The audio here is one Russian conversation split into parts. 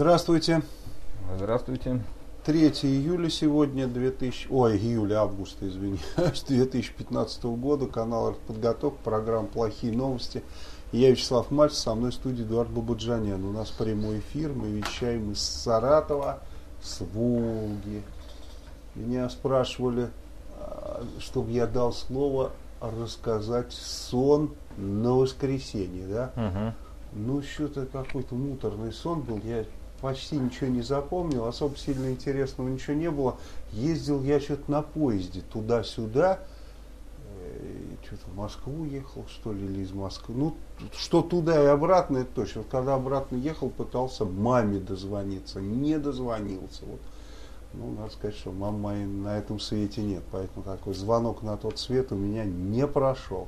Здравствуйте. Здравствуйте. 3 июля сегодня, августа, извиняюсь, 2015 года, канал «Артподготовка», программа «Плохие новости». Я Вячеслав Мальцев, со мной в студии Эдуард Бабаджанян. У нас прямой эфир, мы вещаем из Саратова, с Волги. Меня спрашивали, чтобы я дал слово рассказать сон на воскресенье, да? Ну, что-то какой-то муторный сон был, я почти ничего не запомнил, особо сильно интересного ничего не было. Ездил я что-то на поезде туда-сюда, что-то в Москву ехал, что ли, или из Москвы. Ну, что туда и обратно, это точно. Вот когда обратно ехал, пытался маме дозвониться, не дозвонился. Вот. Ну, надо сказать, что мамы моей на этом свете нет, поэтому такой звонок на тот свет у меня не прошел.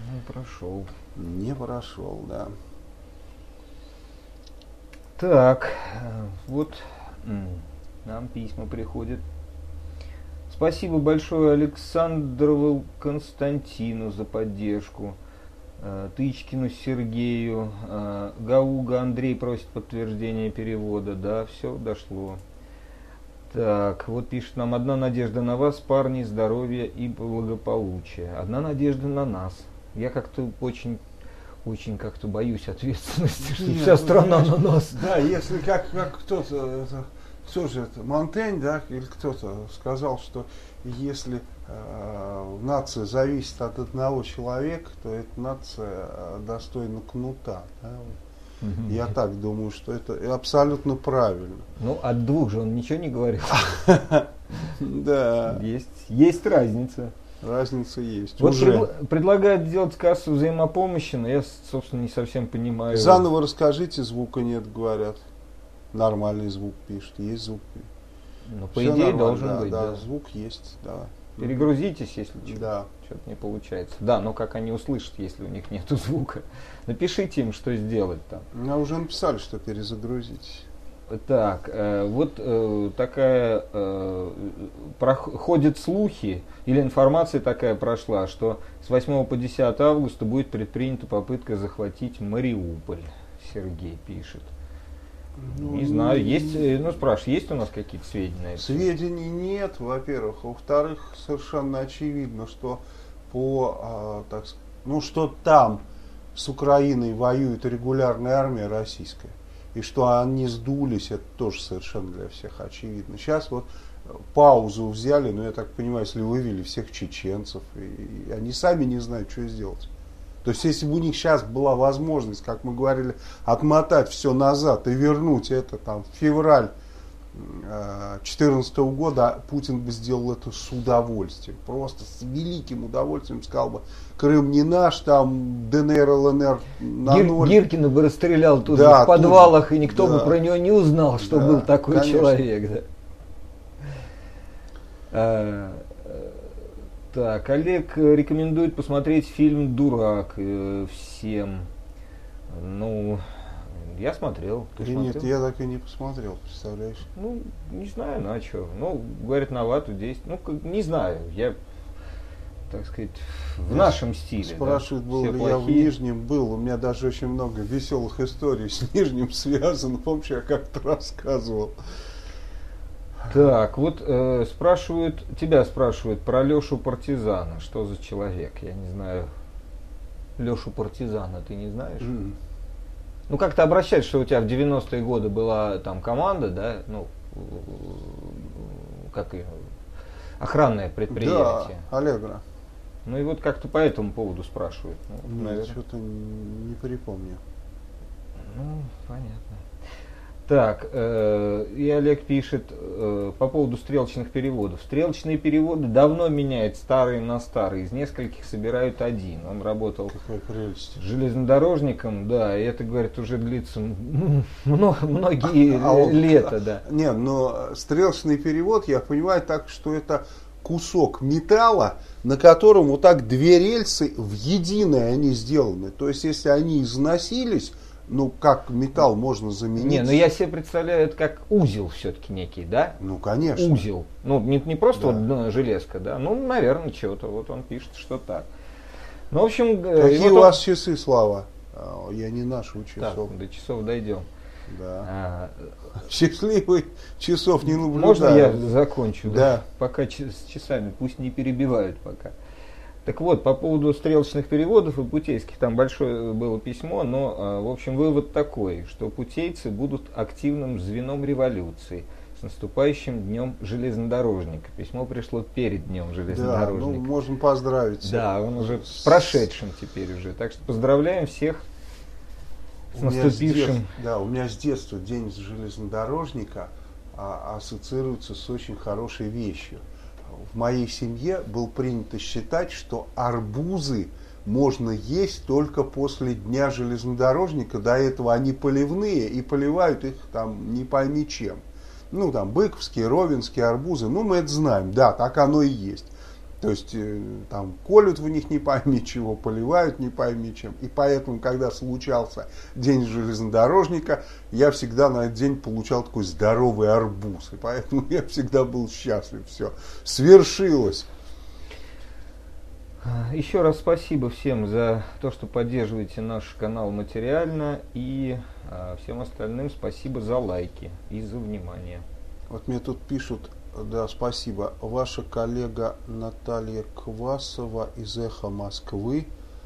Не прошел, да. Так, вот нам письма приходят. Спасибо большое Александрову Константину за поддержку, Тычкину Сергею, Гауга Андрей просит подтверждения перевода. Да, все дошло. Так, вот пишет нам: одна надежда на вас, парни, здоровья и благополучия. Одна надежда на нас. Я как-то очень как-то боюсь ответственности, что вся страна на нас. Да, если как кто-то, кто же это, Монтень, да, или кто-то сказал, что если нация зависит от одного человека, то эта нация достойна кнута. Да? Я так думаю, что это абсолютно правильно. Ну, от двух же он ничего не говорил. Да. Есть разница. Разница есть. Вот предлагают сделать кассу взаимопомощи, но я, собственно, не совсем понимаю. Заново расскажите, звука нет, говорят. Нормальный звук пишет, есть звук. Ну, по идее, должен быть. Да, звук есть, да. Перегрузитесь, если да. что-то не получается. Да, но как они услышат, если у них нет звука? Напишите им, что сделать там. Ну, уже написали, что перезагрузить. Так, вот такая ходят слухи, или информация такая прошла, что с 8 по 10 августа будет предпринята попытка захватить Мариуполь. Сергей пишет. Ну, не знаю, спрашиваю, есть у нас какие-то сведения? Сведений нет, во-первых. Во-вторых, совершенно очевидно, что что там с Украиной воюет регулярная армия российская. И что они сдулись, это тоже совершенно для всех очевидно. Сейчас вот паузу взяли, я так понимаю, если вывели всех чеченцев, и они сами не знают, что сделать. То есть, если бы у них сейчас была возможность, как мы говорили, отмотать все назад и вернуть это там в февраль 2014 года, Путин бы сделал это с удовольствием. Просто с великим удовольствием сказал бы: Крым не наш, там ДНР, ЛНР на ноль. Гиркина бы расстрелял тут в подвалах, и никто бы про него не узнал, что был такой человек. Да. Так, Олег рекомендует посмотреть фильм «Дурак» всем. Ну, я смотрел. Ты смотрел? Нет, я так и не посмотрел, представляешь? Ну, не знаю, на что. Ну, говорят, на вату действует. Ну, не знаю, я, так сказать, в нашем стиле. Спрашивают, да? был ли я в Нижнем. Был. У меня даже очень много веселых историй с Нижним связано. Помнишь, я как-то рассказывал. Так, вот тебя спрашивают про Лешу Партизана. Что за человек? Я не знаю. Лешу Партизана ты не знаешь? Ну, как-то обращать, что у тебя в 90-е годы была там команда, да, ну, как ее, охранное предприятие. Да, Аллегро. Ну и вот как-то по этому поводу спрашивают. Ну, наверное, что-то не припомню. Ну, понятно. Так, и Олег пишет по поводу стрелочных переводов. Стрелочные переводы давно меняют старые на старые. Из нескольких собирают один. Он работал железнодорожником, да, и это, говорит, уже длится многие лета, да. Не, но стрелочный перевод, я понимаю так, что это кусок металла, на котором вот так две рельсы в единое они сделаны. То есть, если они износились, ну, как металл можно заменить? Не, ну я себе представляю, это как узел все-таки некий, да? Ну, конечно. Узел. Ну, не просто вот железка, да? Ну, наверное, чего-то. Вот он пишет, что так. Ну, в общем... Какие у вас часы, Слава? Я не нашел часов. Так, до часов дойдем. Да. Счастливых часов не наблюдаю. Можно я закончу? Да. Пока с часами, пусть не перебивают пока. Так вот, по поводу стрелочных переводов и путейских, там большое было письмо, но, в общем, вывод такой, что путейцы будут активным звеном революции с наступающим днем железнодорожника. Письмо пришло перед днем железнодорожника. Да, ну, можем поздравить. Да, он уже прошедшим теперь уже. Так что поздравляем всех с наступившим. У меня с детства день железнодорожника ассоциируется с очень хорошей вещью. В моей семье было принято считать, что арбузы можно есть только после дня железнодорожника. До этого они поливные и поливают их там не пойми чем. Ну там быковские, ровенские арбузы, ну мы это знаем, да, так оно и есть. То есть там колют в них не пойми чего, поливают не пойми чем. И поэтому, когда случался день железнодорожника, я всегда на этот день получал такой здоровый арбуз. И поэтому я всегда был счастлив. Все, свершилось. Еще раз спасибо всем за то, что поддерживаете наш канал материально. И всем остальным спасибо за лайки и за внимание. Вот мне тут пишут... Да, спасибо. Ваша коллега Наталья Квасова из «Эхо Москвы»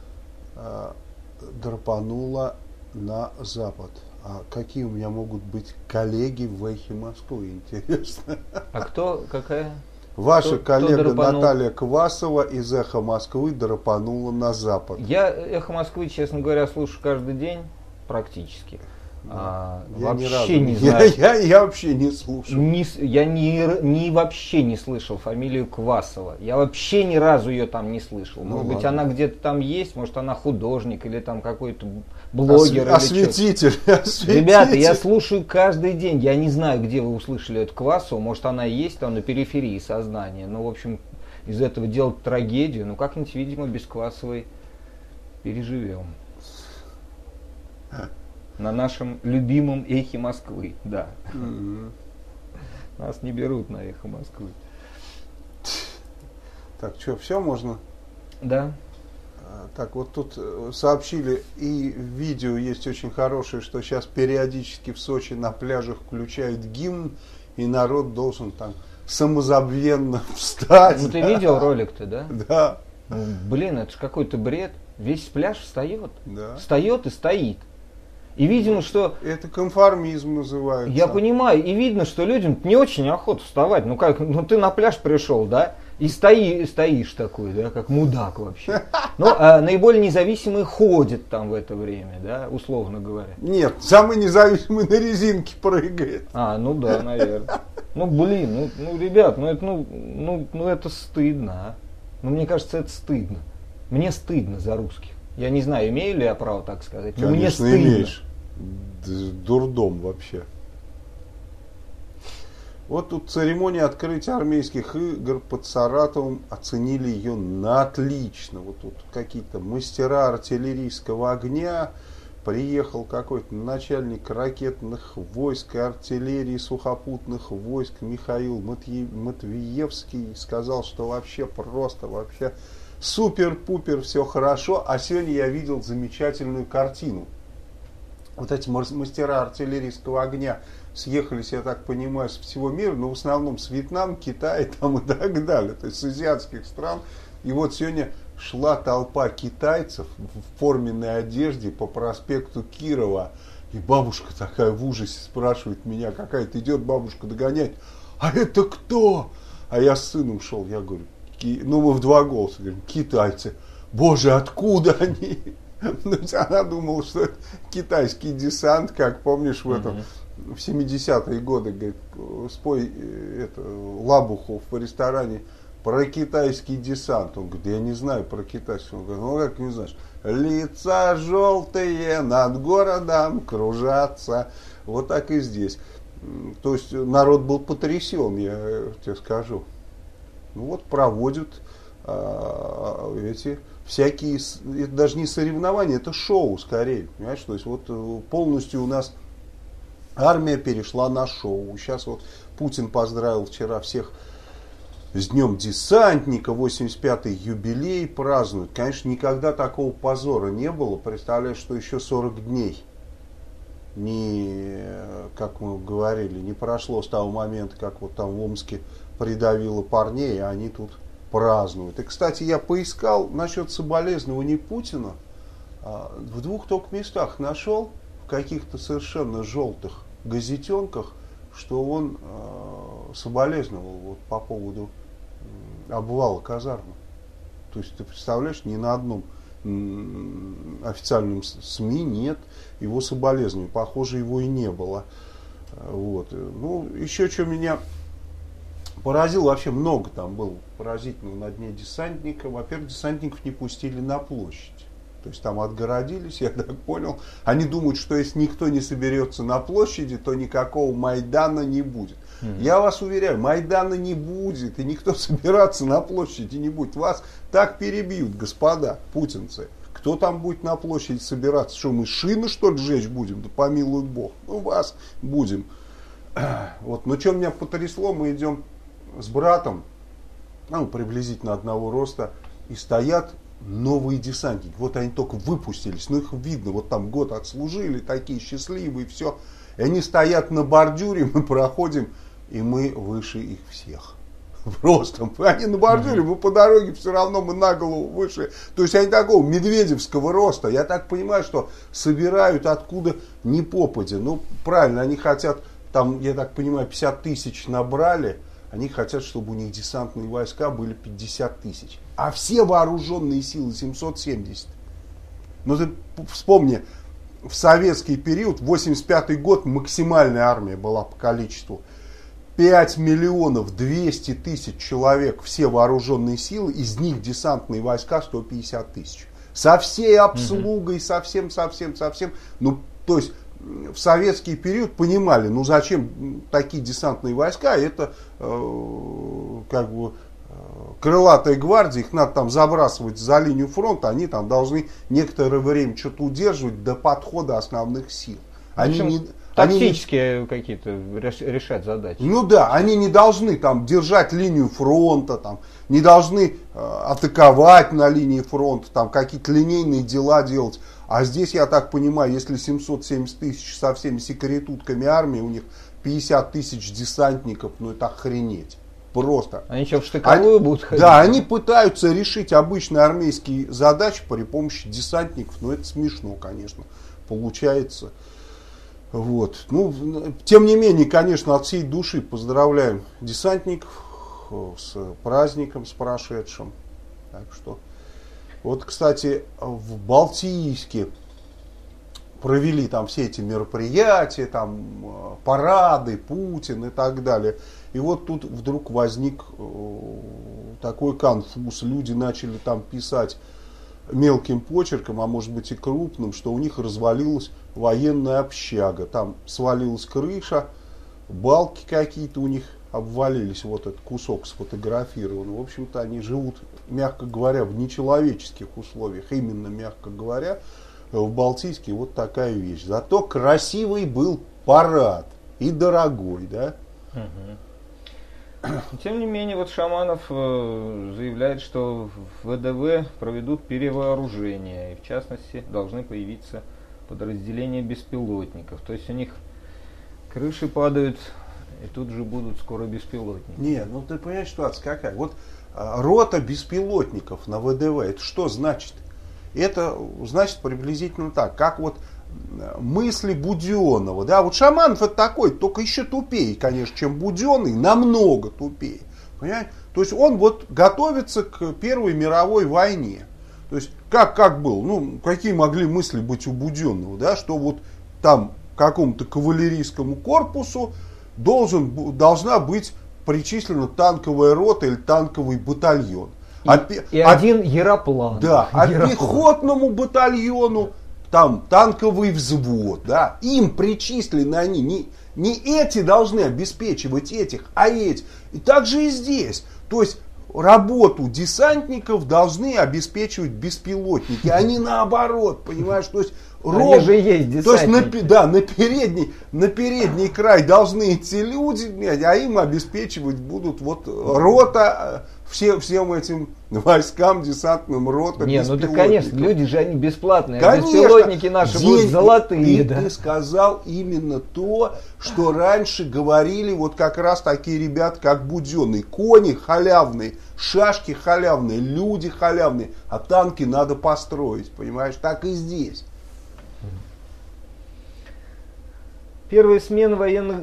драпанула на Запад. А какие у меня могут быть коллеги в «Эхе Москвы», интересно? А кто, какая? Ваша коллега Наталья Квасова из «Эхо Москвы» драпанула на Запад. Я «Эхо Москвы», честно говоря, слушаю каждый день практически. Я вообще не знаю. Я вообще не слушал. Я вообще не слышал фамилию Квасова. Я вообще ни разу ее там не слышал. Может быть, она где-то там есть, может, она художник или там какой-то блогер. Осветитель. Ребята, я слушаю каждый день. Я не знаю, где вы услышали эту Квасову. Может, она и есть там на периферии сознания. Но, в общем, из этого делать трагедию. Ну, как-нибудь, видимо, без Квасовой переживем. На нашем любимом «Эхе Москвы», да. Нас не берут на «Эхо Москвы». Так, что, все можно? Да. Так, вот тут сообщили, и видео есть очень хорошее, что сейчас периодически в Сочи на пляжах включают гимн, и народ должен там самозабвенно встать. Ну, ты видел ролик-то, да? Да. Ну, блин, это же какой-то бред. Весь пляж встает. Да. Встает и стоит. И видимо, что... Это конформизм называется. Я понимаю, и видно, что людям не очень охота вставать. Ну как, ну ты на пляж пришел, да, и стоишь такой, да, как мудак вообще. Ну, а наиболее независимые ходят там в это время, да, условно говоря. Нет, самый независимый на резинке прыгает. Ну да, наверное. Ну блин, ну ребят, ну это стыдно, а. Ну мне кажется, это стыдно. Мне стыдно за русских. Я не знаю, имею ли я право так сказать, но мне стыдно. Имеешь. Дурдом вообще. Вот тут церемония открытия армейских игр под Саратовом, оценили ее на отлично. Вот тут какие-то мастера артиллерийского огня. Приехал какой-то начальник ракетных войск и артиллерии сухопутных войск Михаил Матвеевский. Сказал, что вообще просто, вообще супер-пупер, все хорошо. А сегодня я видел замечательную картину. Вот эти мастера артиллерийского огня съехались, я так понимаю, с всего мира, но в основном с Вьетнама, Китая там и так далее, то есть с азиатских стран. И вот сегодня шла толпа китайцев в форменной одежде по проспекту Кирова. И бабушка такая в ужасе спрашивает меня, какая-то идет бабушка догонять. А это кто? А я с сыном шел, я говорю, ну мы в два голоса говорим, китайцы. Боже, откуда они? Ну, она думала, что это китайский десант, как помнишь в этом, в 70-е годы, говорит, спой Лабухов в ресторане про китайский десант. Он говорит, я не знаю про китайский. Он говорит, ну как не знаешь? Лица желтые над городом кружатся. Вот так и здесь. То есть народ был потрясен, я тебе скажу. Ну вот проводят эти всякие, это даже не соревнования, это шоу скорее. Понимаешь? То есть вот полностью у нас армия перешла на шоу. Сейчас вот Путин поздравил вчера всех с Днем Десантника, 85-й юбилей празднуют. Конечно, никогда такого позора не было. Представляешь, что еще 40 дней как мы говорили, не прошло с того момента, как вот там в Омске придавило парней, а они тут празднуют. И, кстати, я поискал насчет соболезнований Путина. В 2 только местах нашел, в каких-то совершенно желтых газетенках, что он соболезновал вот по поводу обвала казармы. То есть, ты представляешь, ни на одном официальном СМИ нет его соболезнований. Похоже, его и не было. Вот. Ну, еще что меня поразило, вообще много там было поразительного на дне десантника. Во-первых, десантников не пустили на площадь. То есть там отгородились, я так понял. Они думают, что если никто не соберется на площади, то никакого Майдана не будет. Я вас уверяю, Майдана не будет, и никто собираться на площади не будет. Вас так перебьют, господа путинцы. Кто там будет на площади собираться? Что, мы шины, что ли, сжечь будем? Да помилует Бог. Ну, вас будем. Вот. Но что меня потрясло, мы идем с братом, ну, приблизительно одного роста, и стоят новые десантники. Вот они только выпустились, но их видно, вот там год отслужили, такие счастливые, все. И они стоят на бордюре, мы проходим, и мы выше их всех. Просто. Они на бордюре, мы по дороге все равно, мы на голову выше. То есть они такого медведевского роста. Я так понимаю, что собирают откуда ни попадя. Ну, правильно, они хотят, там, я так понимаю, 50 тысяч набрали. Они хотят, чтобы у них десантные войска были 50 тысяч. А все вооруженные силы 770. Ну, ты вспомни, в советский период, 85 год, максимальная армия была по количеству. 5 миллионов 200 тысяч человек, все вооруженные силы, из них десантные войска 150 тысяч. Со всей обслугой, совсем. Ну, то есть, в советский период понимали, ну зачем такие десантные войска, это как бы крылатая гвардия, их надо там забрасывать за линию фронта, они там должны некоторое время что-то удерживать до подхода основных сил. Тактические какие-то решать задачи. Ну да, они не должны там держать линию фронта, там, не должны атаковать на линии фронта, там какие-то линейные дела делать. А здесь, я так понимаю, если 770 тысяч со всеми секретутками армии, у них 50 тысяч десантников, ну это охренеть. Просто. Они что, в штыковую будут ходить? Да, они пытаются решить обычные армейские задачи при помощи десантников, но это смешно, конечно, получается. Вот. Ну, тем не менее, конечно, от всей души поздравляем десантников с праздником, с прошедшим. Так что, вот, кстати, в Балтийске провели там все эти мероприятия, там парады, Путин и так далее. И вот тут вдруг возник такой конфуз. Люди начали там писать мелким почерком, а может быть и крупным, что у них развалилась военная общага. Там свалилась крыша, балки какие-то у них обвалились, вот этот кусок сфотографирован. В общем-то, они живут, мягко говоря, в нечеловеческих условиях. Именно, мягко говоря, в Балтийске вот такая вещь. Зато красивый был парад и дорогой, да? Тем не менее, вот Шаманов заявляет, что в ВДВ проведут перевооружение, и в частности должны появиться подразделения беспилотников. То есть у них крыши падают, и тут же будут скоро беспилотники. Не, ну ты понимаешь, ситуация какая? Вот рота беспилотников на ВДВ, это что значит? Это значит приблизительно так, как вот мысли Буденова, да, вот Шаманов это такой, только еще тупее, конечно, чем Буденный, намного тупее, понимаете? То есть он вот готовится к Первой мировой войне, то есть как был, ну, какие могли мысли быть у Буденного, да, что вот там какому-то кавалерийскому корпусу должна быть причислена танковая рота или танковый батальон. Один Яроплан. Да, а пехотному батальону там танковый взвод, да, им причислены они, не эти должны обеспечивать этих, а эти. И так же и здесь. То есть работу десантников должны обеспечивать беспилотники, а не наоборот, понимаешь, то есть они же есть десантники. То есть на передний край должны идти люди, а им обеспечивать будут вот рота всем этим войскам, десантным ротам, не, ну да, конечно, люди же они бесплатные, конечно, беспилотники наши будут золотые. Ты сказал именно то, что раньше говорили вот как раз такие ребята, как Буденный. Кони халявные, шашки халявные, люди халявные, а танки надо построить, понимаешь, так и здесь. Первая смена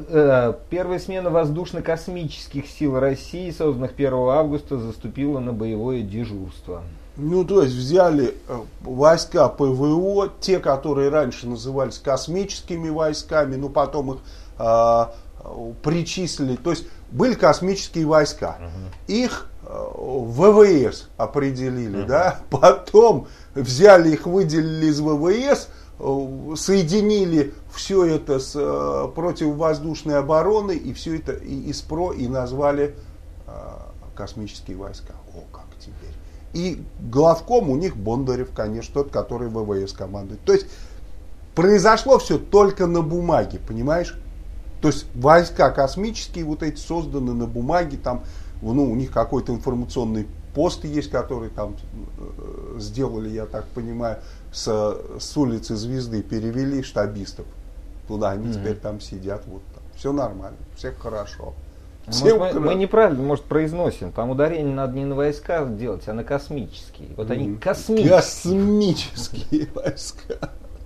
воздушно-космических сил России, созданных 1 августа, заступила на боевое дежурство. Ну, то есть взяли войска ПВО, те, которые раньше назывались космическими войсками, но потом их причислили. То есть были космические войска, их ВВС определили, да, потом взяли их, выделили из ВВС, соединили все это с противовоздушной обороной и все это и СПРО и назвали космические войска. О, как теперь. И главком у них Бондарев, конечно, тот, который ВВС командует. То есть произошло все только на бумаге, понимаешь? То есть войска космические вот эти созданы на бумаге, там, ну, у них какой-то информационный пост есть, который там сделали, я так понимаю, с улицы Звезды перевели штабистов туда, они теперь там сидят, вот там. Все нормально, всех хорошо. Мы неправильно, может, произносим, там ударение надо не на войска делать, а на космические. Вот они космические. Космические войска.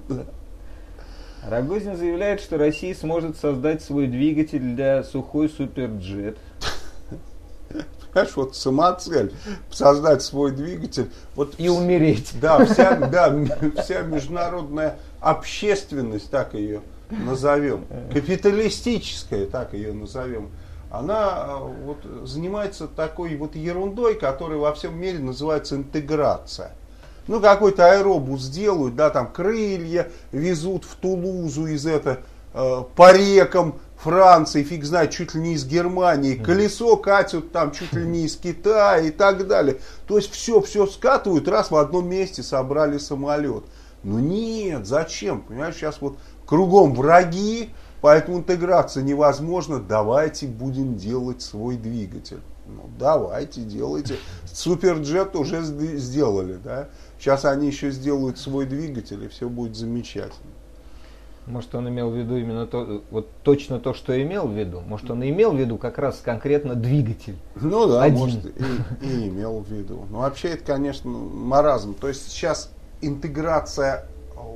Рогозин заявляет, что Россия сможет создать свой двигатель для сухой суперджет. Понимаешь, вот самоцель, создать свой двигатель. Вот, и умереть. Да, вся международная общественность, так ее назовем, капиталистическая, так ее назовем, она вот занимается такой вот ерундой, которая во всем мире называется интеграция. Ну, какой-то аэробус делают, да, там крылья везут в Тулузу по рекам Франции, фиг знает, чуть ли не из Германии, колесо катят там чуть ли не из Китая и так далее. То есть все скатывают, раз в одном месте собрали самолет. Ну нет, зачем? Понимаешь, сейчас вот кругом враги, поэтому интеграция невозможна. Давайте будем делать свой двигатель. Ну давайте, делайте. Суперджет уже сделали, да. Сейчас они еще сделают свой двигатель, и все будет замечательно. Может, он имел в виду именно то, вот точно то, что имел в виду. Может, он имел в виду как раз конкретно двигатель. Ну да, один. Может, и имел в виду. Но вообще это, конечно, маразм. То есть сейчас интеграция,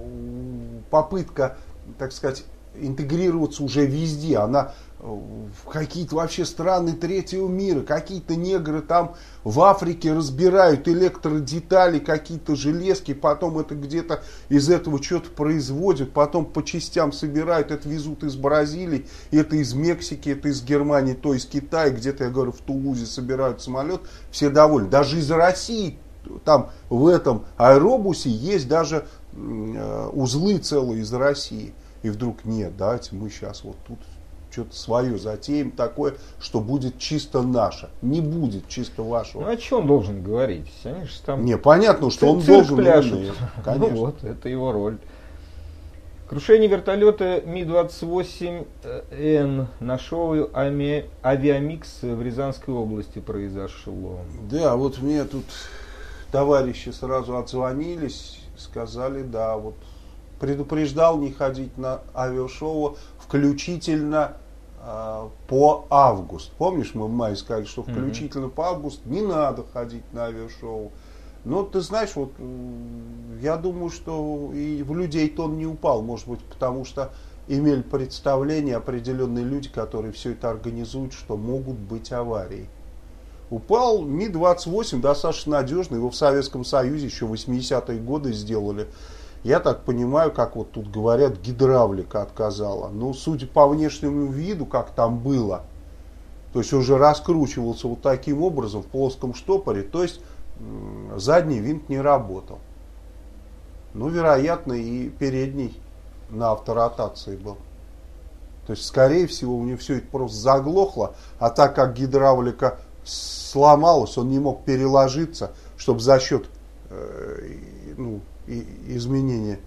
попытка, так сказать, интегрироваться уже везде. Она в какие-то вообще страны третьего мира, какие-то негры там в Африке разбирают электродетали, какие-то железки, потом это где-то из этого что-то производят, потом по частям собирают, это везут из Бразилии, это из Мексики, это из Германии, то из Китая, где-то, я говорю, в Тулузе собирают самолет, все довольны. Даже из России, там в этом аэробусе есть даже узлы целые из России. И вдруг нет, давайте мы сейчас вот тут что-то свое затеем такое, что будет чисто наше. Не будет чисто вашего. Ну о чем он должен говорить? Они же там не, понятно, что он должен. Пляшут. Конечно. Ну вот, это его роль. Крушение вертолета Ми-28Н на шоу Авиамикс в Рязанской области произошло. Да, вот мне тут товарищи сразу отзвонились, сказали, да, вот предупреждал не ходить на авиашоу, включительно по август. Помнишь, мы в мае сказали, что включительно по август не надо ходить на авиашоу. Но ты знаешь, вот я думаю, что и в людей-то он не упал. Может быть, потому что имели представление определенные люди, которые все это организуют, что могут быть аварии. Упал Ми-28, достаточно надежный. Его в Советском Союзе еще в 80-е годы сделали. Я так понимаю, как вот тут говорят, гидравлика отказала. Но судя по внешнему виду, как там было, то есть уже раскручивался вот таким образом в плоском штопоре, то есть задний винт не работал. Ну, вероятно, и передний на авторотации был. То есть, скорее всего, у него все это просто заглохло, а так как гидравлика сломалась, он не мог переложиться, чтобы за счет изменения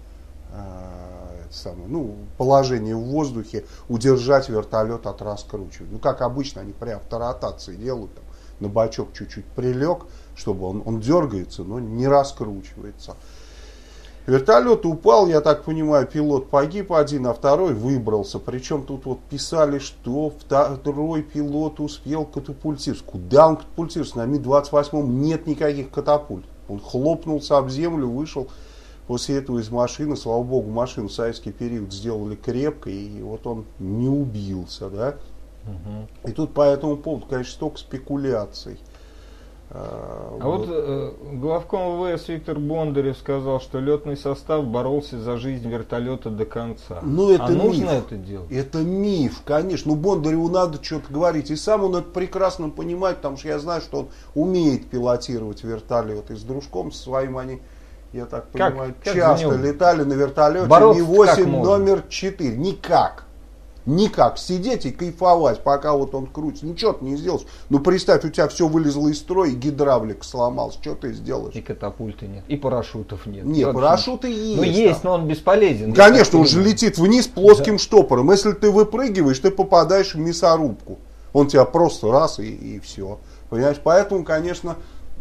положения в воздухе удержать вертолет от раскручивания. Ну, как обычно, они при авторотации делают там, на бочок чуть-чуть прилег, чтобы он дергается, но не раскручивается. Вертолет упал, я так понимаю, пилот погиб один, а второй выбрался. Причем тут вот писали, что второй пилот успел катапультироваться. Куда он катапультировался? На Ми-28 нет никаких катапульт. Он хлопнулся об землю, вышел после этого из машины. Слава богу, машину в советский период сделали крепкой, и вот он не убился. Да? И тут по этому поводу, конечно, столько спекуляций. Вот главком ВВС Виктор Бондарев сказал, что летный состав боролся за жизнь вертолета до конца. Ну, это нужно миф. это делать? Это миф, конечно. Ну, Бондареву надо что-то говорить. И сам он это прекрасно понимает, потому что я знаю, что он умеет пилотировать вертолет. И с дружком своим они, я так понимаю, часто летали на вертолете Ми-8 номер 4. Никак. Никак. Сидеть и кайфовать, пока вот он крутится. Ничего ты не сделаешь. Ну, представь, у тебя все вылезло из строя, и гидравлик сломался. Что ты сделаешь? И катапульты нет. И парашютов нет. Нет, парашюты есть. Ну, есть, но он бесполезен. Конечно, он же летит вниз плоским штопором. Если ты выпрыгиваешь, ты попадаешь в мясорубку. Он тебя просто раз и все. Понимаешь? Поэтому, конечно,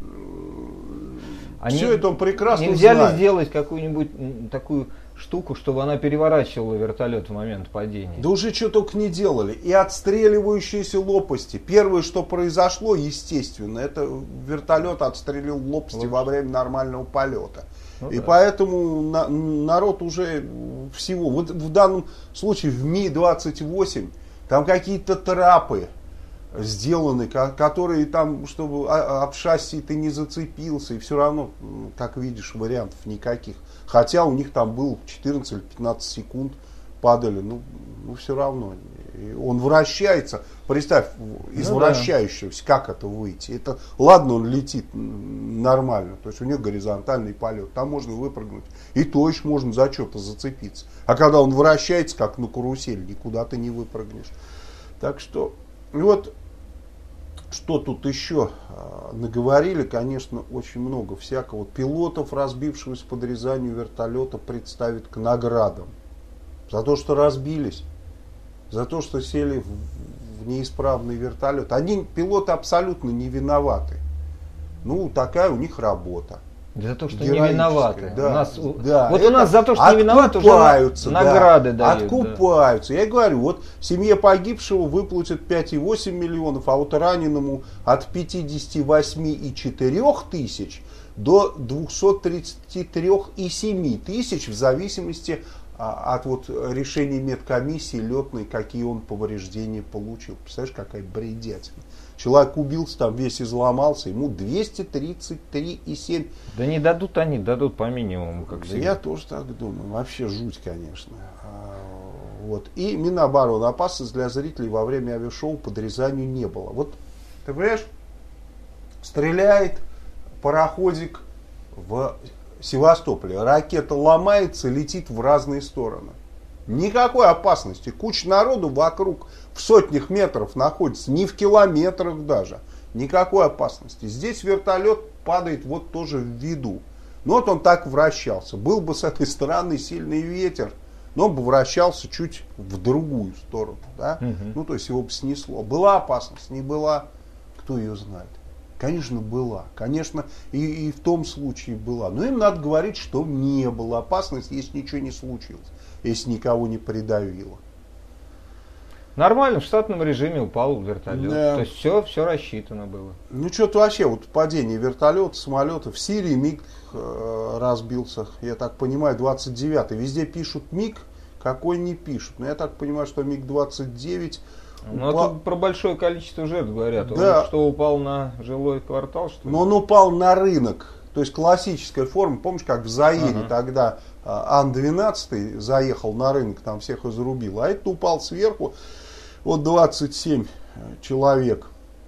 все это он прекрасно нельзя знает. Ли сделать какую-нибудь такую штуку, чтобы она переворачивала вертолет в момент падения? Да уже что только не делали. И отстреливающиеся лопасти. Первое, что произошло, естественно, это вертолет отстрелил лопасти во время нормального полета. Ну, и поэтому народ уже всего. Вот в данном случае в Ми-28 там какие-то трапы сделаны, которые там, чтобы об шасси ты не зацепился, и все равно, как видишь, вариантов никаких. Хотя у них там было 14 или 15 секунд падали, ну все равно. И он вращается, представь, из вращающегося, как это выйти? Это, ладно, он летит нормально, то есть у него горизонтальный полет, там можно выпрыгнуть, и то еще можно за что-то зацепиться. А когда он вращается, как на карусель, никуда ты не выпрыгнешь. Так что, вот, что тут еще наговорили, конечно, очень много всякого. Пилотов, разбившихся под Рязанью вертолета, представят к наградам. За то, что разбились, за то, что сели в неисправный вертолет. Они, пилоты, абсолютно не виноваты. Ну, такая у них работа. За то, что не виноваты. Да, у нас, да, вот у нас за то, что не виноваты, уже награды дают. Откупаются. Да. Я говорю, вот семье погибшего выплатят 5,8 миллионов, а вот раненому от 58,4 тысяч до 233,7 тысяч в зависимости от вот решения медкомиссии летной, какие он повреждения получил. Представляешь, какая бредятина. Человек убился, там весь изломался, ему 233,7. Да не дадут они, дадут по минимуму, как всегда. Я тоже так думаю. Вообще жуть, конечно. Вот. И Минобороны. Опасность для зрителей во время авиашоу под Рязанью не было. Вот, ты понимаешь, стреляет пароходик в Севастополе. Ракета ломается, летит в разные стороны. Никакой опасности. Куча народу вокруг в сотнях метров находится, не в километрах даже. Никакой опасности. Здесь вертолет падает вот тоже в виду. Ну вот он так вращался. Был бы с этой стороны сильный ветер, но он бы вращался чуть в другую сторону. Да? Ну то есть его бы снесло. Была опасность, не была, кто ее знает. Конечно, была. Конечно, и в том случае была. Но им надо говорить, что не было опасности, если ничего не случилось. Если никого не придавило. Нормально, в штатном режиме упал вертолет. Да. То есть все рассчитано было. Ну что-то вообще, вот падение вертолета, самолета. В Сирии МиГ разбился, я так понимаю, 29-й. Везде пишут МиГ, какой не пишут. Но я так понимаю, что МиГ-29... Ну, тут про большое количество жертв говорят. Да. Он что, упал на жилой квартал, что ли? Но он упал на рынок. То есть классическая форма. Помнишь, как в Заире тогда Ан-12 заехал на рынок, там всех изрубил. А это упал сверху. Вот 27 человек.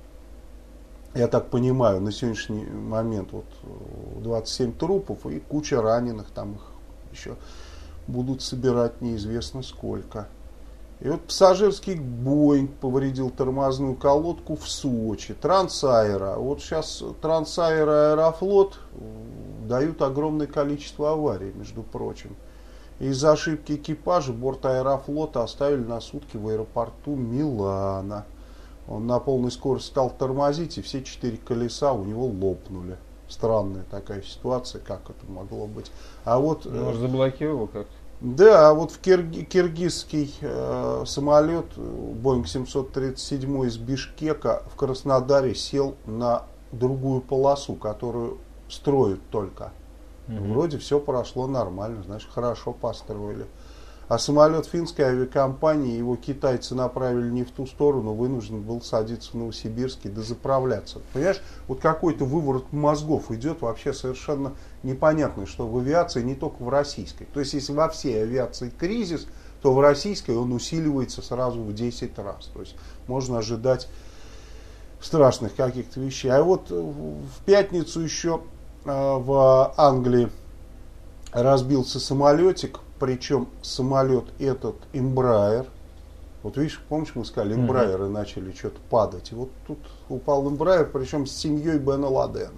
Я так понимаю, на сегодняшний момент вот 27 трупов и куча раненых. Там их еще будут собирать неизвестно сколько. И вот пассажирский Боинг повредил тормозную колодку в Сочи. Трансаэро. Вот сейчас Трансаэро и Аэрофлот дают огромное количество аварий, между прочим. Из-за ошибки экипажа борт Аэрофлота оставили на сутки в аэропорту Милана. Он на полной скорости стал тормозить, и все 4 колеса у него лопнули. Странная такая ситуация, как это могло быть. А вот, может, заблокировал как-то? Да, а вот в киргизский самолет Boeing 737 из Бишкека в Краснодаре сел на другую полосу, которую строят только. Вроде все прошло нормально, значит, хорошо построили. А самолет финской авиакомпании, его китайцы направили не в ту сторону, вынужден был садиться в Новосибирске, дозаправляться. Понимаешь, вот какой-то выворот мозгов идет вообще совершенно непонятно, что в авиации, не только в российской. То есть, если во всей авиации кризис, то в российской он усиливается сразу в 10 раз. То есть, можно ожидать страшных каких-то вещей. А вот в пятницу еще в Англии разбился самолетик. Причем самолет этот Embraer, вот видишь, помнишь, мы сказали, Embraer начали что-то падать. И вот тут упал Embraer, причем с семьей Бена Ладена.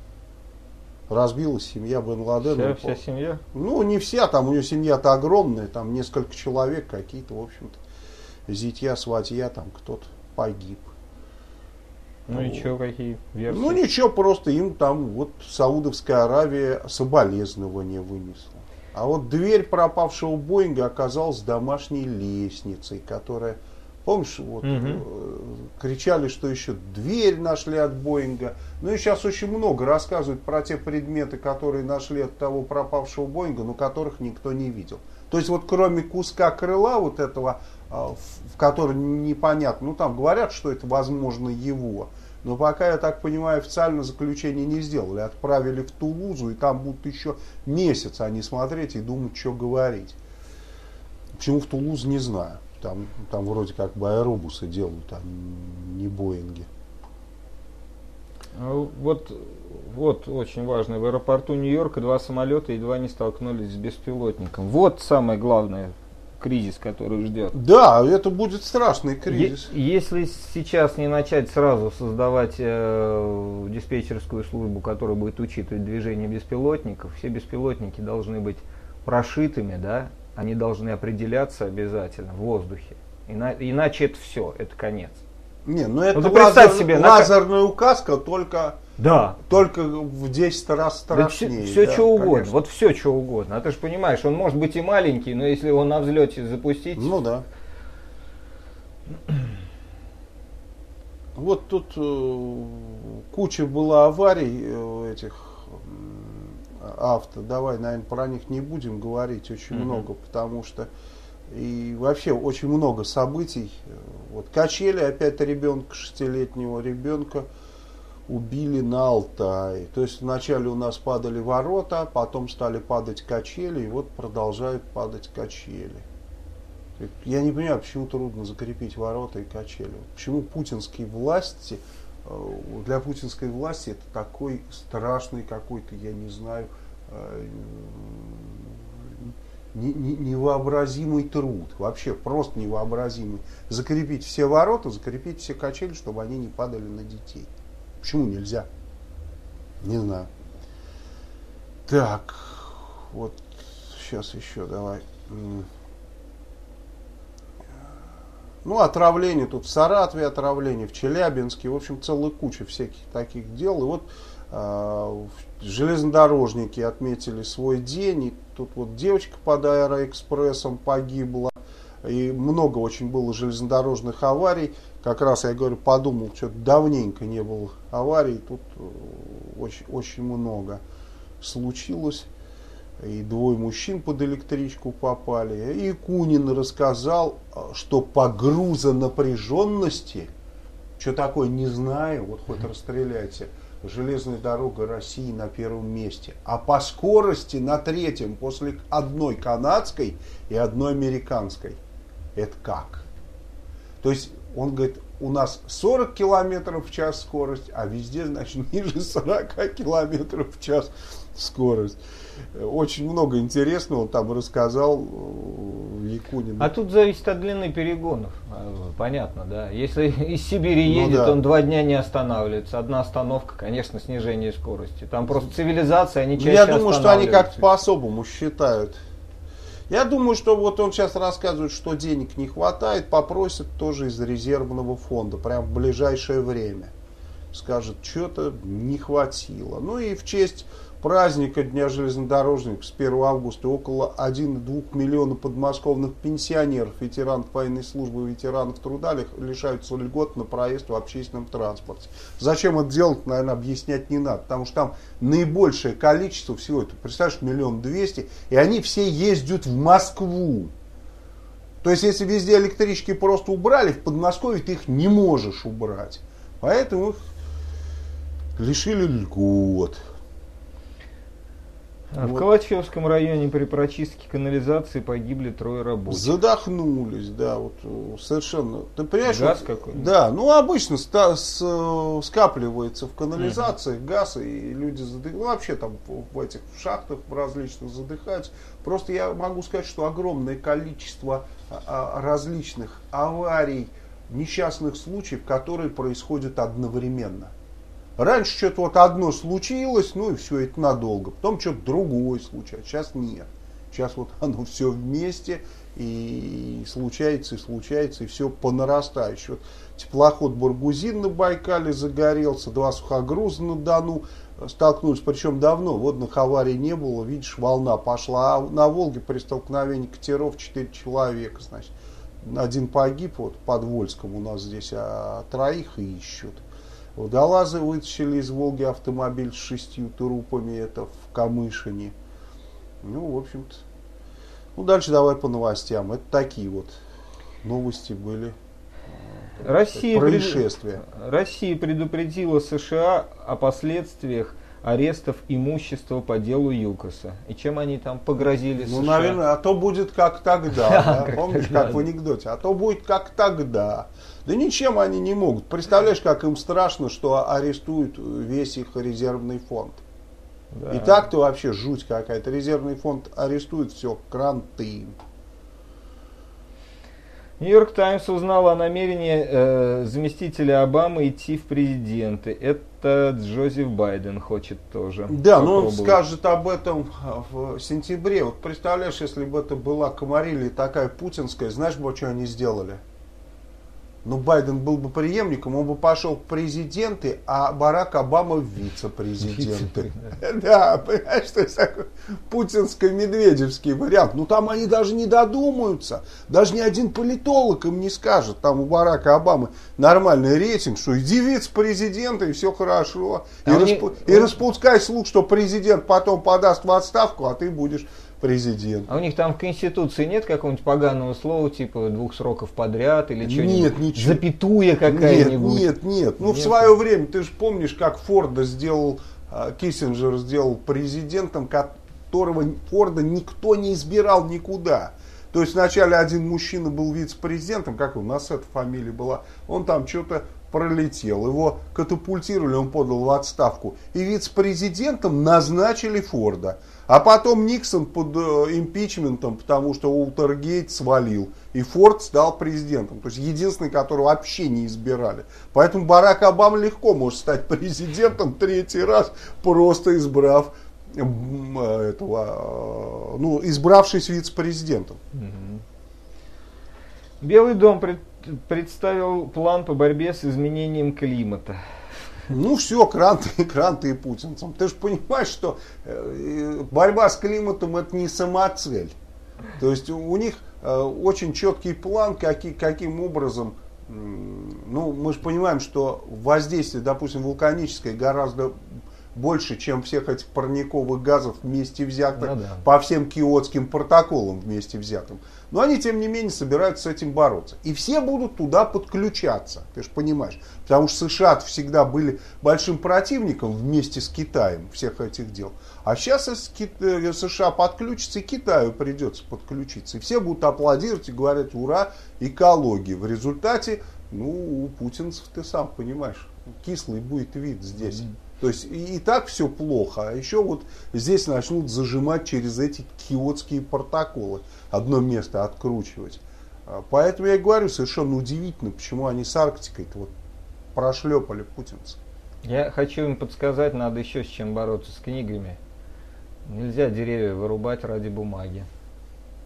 Разбилась семья Бен Ладена. Вся семья? Ну, не вся, там у него семья-то огромная, там несколько человек какие-то, в общем-то, зятья, сватья, там кто-то погиб. Ну и что, какие версии? Ну ничего, просто им там вот Саудовская Аравия соболезнования вынесла. А вот дверь пропавшего Боинга оказалась домашней лестницей, которая, помнишь, вот кричали, что еще дверь нашли от Боинга. Ну и сейчас очень много рассказывают про те предметы, которые нашли от того пропавшего Боинга, но которых никто не видел. То есть вот кроме куска крыла вот этого, в который непонятно, ну там говорят, что это возможно его. Но пока, я так понимаю, официально заключение не сделали. Отправили в Тулузу, и там будут еще месяц они смотреть и думать, что говорить. Почему в Тулузу, не знаю. Там вроде как бы аэробусы делают, а не Боинги. Вот очень важно. В аэропорту Нью-Йорка 2 самолета едва не столкнулись с беспилотником. Вот самое главное. Кризис, который ждет. Да, это будет страшный кризис. Если сейчас не начать сразу создавать диспетчерскую службу, которая будет учитывать движение беспилотников, все беспилотники должны быть прошитыми, да, они должны определяться обязательно в воздухе. Иначе это все, это конец. Не, ну это себе, лазерная указка, только Да. Только в 10 раз страшнее. Да все да, что угодно. конечно. Вот все что угодно. А ты же понимаешь, он может быть и маленький, но если его на взлете запустить. Ну да. Вот тут куча была аварий этих авто. Давай, наверное, про них не будем говорить очень много, потому что и вообще очень много событий. Вот качели, опять ребенка, 6-летнего ребенка убили на Алтае. То есть вначале у нас падали ворота, потом стали падать качели, и вот продолжают падать качели. Я не понимаю, почему трудно закрепить ворота и качели. Почему путинские власти, для путинской власти это такой страшный какой-то, я не знаю, невообразимый труд. Вообще просто невообразимый. Закрепить все ворота, закрепить все качели, чтобы они не падали на детей. Почему нельзя? Не знаю. Так, вот сейчас еще давай. Ну, отравление тут в Саратове, отравление в Челябинске, в общем, целая куча всяких таких дел. И вот железнодорожники отметили свой день, и тут вот девочка под Аэроэкспрессом погибла, и много очень было железнодорожных аварий. Как раз я говорю, подумал, что-то давненько не было аварий, тут очень, очень много случилось. И 2 мужчин под электричку попали. И Кунин рассказал, что по грузонапряженности, что такое, не знаю, вот хоть расстреляйте, железная дорога России на 1-м месте. А по скорости на 3-м, после одной канадской и одной американской. Это как? То есть, он говорит, у нас 40 километров в час скорость, а везде, значит, ниже 40 километров в час скорость. Очень много интересного он там рассказал Якунин. А тут зависит от длины перегонов. Понятно, да. Если из Сибири едет, да, он 2 дня не останавливается. Одна остановка, конечно, снижение скорости. Там просто цивилизация, они чаще Я думаю, что они останавливаются. как-то по-особому считают. Я думаю, что вот он сейчас рассказывает, что денег не хватает, попросит тоже из резервного фонда, прям в ближайшее время. Скажет, что-то не хватило. Ну и в честь праздника Дня железнодорожников с 1 августа около 1,2 миллиона подмосковных пенсионеров, ветеранов военной службы, ветеранов труда лишаются льгот на проезд в общественном транспорте. Зачем это делать, наверное, объяснять не надо, потому что там наибольшее количество всего этого, представляешь, 1 200 000, и они все ездят в Москву. То есть, если везде электрички просто убрали, в Подмосковье ты их не можешь убрать. Поэтому их лишили льгот. В Калачевском районе при прочистке канализации погибли 3 рабочих. Задохнулись, да, вот совершенно. Ты понимаешь? Газ какой-то? Да, ну обычно скапливается в канализации газ, и люди задыхаются. Ну, вообще там в этих шахтах различных задыхаются. Просто я могу сказать, что огромное количество различных аварий, несчастных случаев, которые происходят одновременно. Раньше что-то вот одно случилось, ну и все, это надолго. Потом что-то другое случается. Сейчас нет. Сейчас вот оно все вместе и случается, и все по нарастающей. Вот теплоход Баргузин на Байкале загорелся, 2 сухогруза на Дону столкнулись, причем давно, водных аварий не было, видишь, волна пошла. А на Волге при столкновении катеров 4 человека, значит. 1 погиб, вот под Вольском у нас здесь, а 3 ищут. Водолазы вытащили из Волги автомобиль с 6 трупами, это в Камышине. Ну, в общем-то. Ну, дальше давай по новостям. Это такие вот новости были. Происшествия. Россия предупредила США о последствиях арестов имущества по делу ЮКОСа. И чем они там погрозили США? Ну, наверное, а то будет как тогда. Помнишь, как в анекдоте? А то будет как тогда. Да ничем они не могут. Представляешь, как им страшно, что арестуют весь их резервный фонд. Да. И так-то вообще жуть какая-то. Резервный фонд арестует, все, кранты. Нью-Йорк Таймс узнал о намерении заместителя Обамы идти в президенты. Это Джозеф Байден хочет тоже. Да, но он скажет об этом в сентябре. Вот представляешь, если бы это была Комарилья такая путинская, знаешь бы, что они сделали? Ну, Байден был бы преемником, он бы пошел в президенты, а Барак Обама в вице-президенты. Да, понимаешь, что это такой путинско-медведевский вариант. Ну, там они даже не додумаются. Даже ни один политолог им не скажет. Там у Барака Обамы нормальный рейтинг, что иди вице-президента, и все хорошо. И распускай слух, что президент потом подаст в отставку, а ты будешь президент. А у них там в Конституции нет какого-нибудь поганого слова, типа 2 сроков подряд или что-нибудь? Нет, ничего. Запятуя какая-нибудь? Нет. Ну, в свое время, ты же помнишь, как Киссинджер сделал президентом, которого Форда никто не избирал никуда. То есть вначале один мужчина был вице-президентом, как у нас эта фамилия была, он там что-то пролетел, его катапультировали, он подал в отставку. И вице-президентом назначили Форда. А потом Никсон под импичментом, потому что Уотергейт свалил. И Форд стал президентом. То есть единственный, которого вообще не избирали. Поэтому Барак Обама легко может стать президентом 3-й раз, просто избравшись вице-президентом. Белый дом представил план по борьбе с изменением климата. Ну все, кранты и путинцам. Ты же понимаешь, что борьба с климатом это не самоцель. То есть у них очень четкий план, каким образом, ну мы же понимаем, что воздействие, допустим, вулканическое гораздо больше, чем всех этих парниковых газов вместе взятых, по всем киотским протоколам вместе взятым. Но они, тем не менее, собираются с этим бороться. И все будут туда подключаться, ты же понимаешь. Потому что США всегда были большим противником вместе с Китаем всех этих дел. А сейчас США подключится, и Китаю придется подключиться. И все будут аплодировать и говорить: ура, экология. В результате, у путинцев, ты сам понимаешь, кислый будет вид здесь. То есть и так все плохо, а еще вот здесь начнут зажимать через эти киотские протоколы, одно место откручивать. Поэтому я и говорю, совершенно удивительно, почему они с Арктикой-то вот прошлепали путинцы. Я хочу им подсказать, надо еще с чем бороться, с книгами. Нельзя деревья вырубать ради бумаги.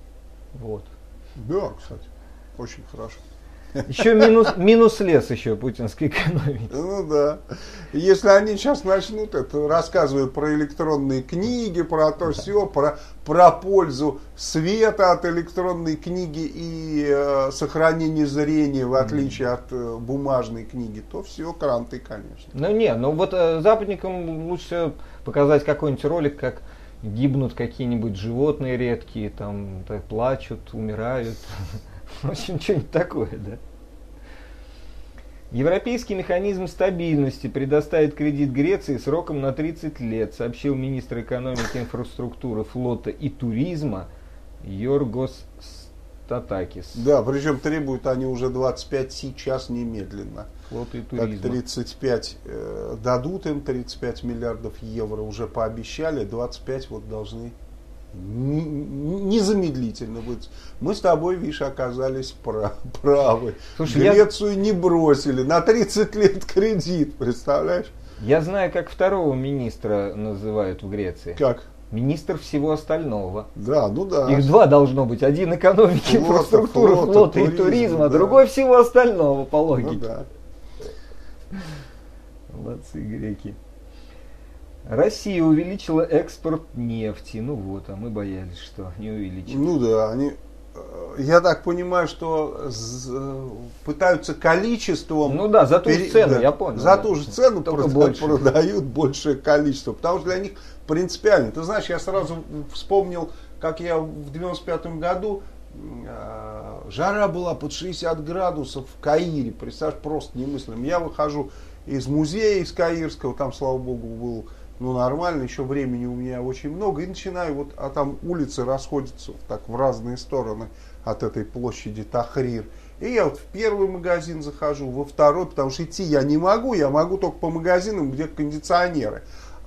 Вот. Да, кстати, очень хорошо. Еще минус лес еще путинской экономики. Ну да. Если они сейчас начнут это, рассказывают про электронные книги, про то все, про пользу света от электронной книги и сохранение зрения, в отличие от бумажной книги, то все, кранты, конечно. Ну вот западникам лучше показать какой-нибудь ролик, как гибнут какие-нибудь животные редкие, там так, плачут, умирают. В общем, что-нибудь такое, да. Европейский механизм стабильности предоставит кредит Греции сроком на 30 лет, сообщил министр экономики, инфраструктуры, флота и туризма Йоргос Статакис. Да, причем требуют они уже 25 сейчас немедленно. Флота и туризма. Так 35 дадут им, 35 миллиардов евро уже пообещали, 25 вот должны незамедлительно быть. Мы с тобой, видишь, оказались правы. Слушай, Грецию не бросили. На 30 лет кредит, представляешь? Я знаю, как второго министра называют в Греции. Как? Министр всего остального. Да, ну да. Их два должно быть. Один экономики, инфраструктуры, флота и туризма, да. Другой всего остального, по логике. Ну, да. Молодцы греки. Россия увеличила экспорт нефти. Ну вот, а мы боялись, что не увеличит. Ну да, я так понимаю, что пытаются количеством... Ну да, за ту же цену, да, я понял. За ту же цену больше. Продают большее количество. Потому что для них принципиально. Ты знаешь, я сразу вспомнил, как я в 95-м году... Жара была под 60 градусов в Каире. Представляешь, просто немыслимо. Я выхожу из музея, из Каирского, там, слава богу, был... Ну, нормально, еще времени у меня очень много. И начинаю, вот, а там улицы расходятся так в разные стороны от этой площади Тахрир. И я вот в первый магазин захожу, во второй, потому что идти я не могу, я могу только по магазинам, где кондиционеры.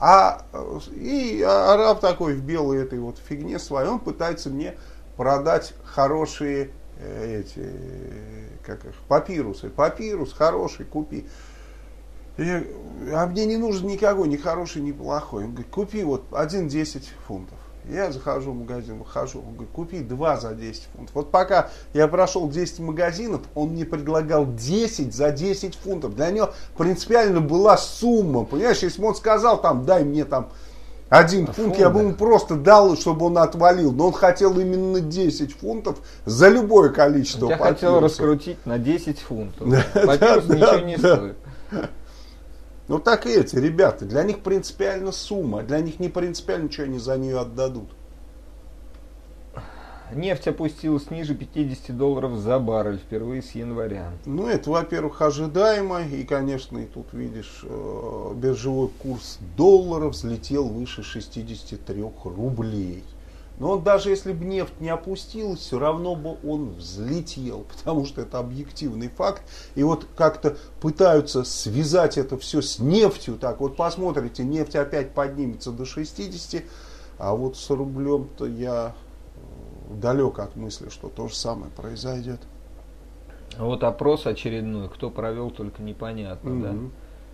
И араб такой в белой этой вот фигне своей, он пытается мне продать хорошие папирусы. Папирус хороший, купи. А мне не нужен никакой, ни хороший, ни плохой. Он говорит, купи вот 1,10 фунтов. Я захожу в магазин, выхожу, он говорит, купи 2 за 10 фунтов. Вот пока я прошел 10 магазинов, он мне предлагал 10 за 10 фунтов. Для него принципиально была сумма. Понимаешь, если бы он сказал, там, дай мне там 1 фунт, я бы ему просто дал, чтобы он отвалил. Но он хотел именно 10 фунтов за любое количество папирусов. Я хотел раскрутить на 10 фунтов. Папирус ничего не стоит. Ну так и эти ребята, для них принципиально сумма, для них не принципиально, что они за нее отдадут. Нефть опустилась ниже $50 за баррель впервые с января. Ну это, во-первых, ожидаемо, и, конечно, и тут видишь, биржевой курс доллара взлетел выше 63 рублей. Но он, даже если бы нефть не опустилась, все равно бы он взлетел, потому что это объективный факт. И вот как-то пытаются связать это все с нефтью. Так вот посмотрите, нефть опять поднимется до 60, а вот с рублем-то я далек от мысли, что то же самое произойдет. Вот опрос очередной, кто провел, только непонятно, да?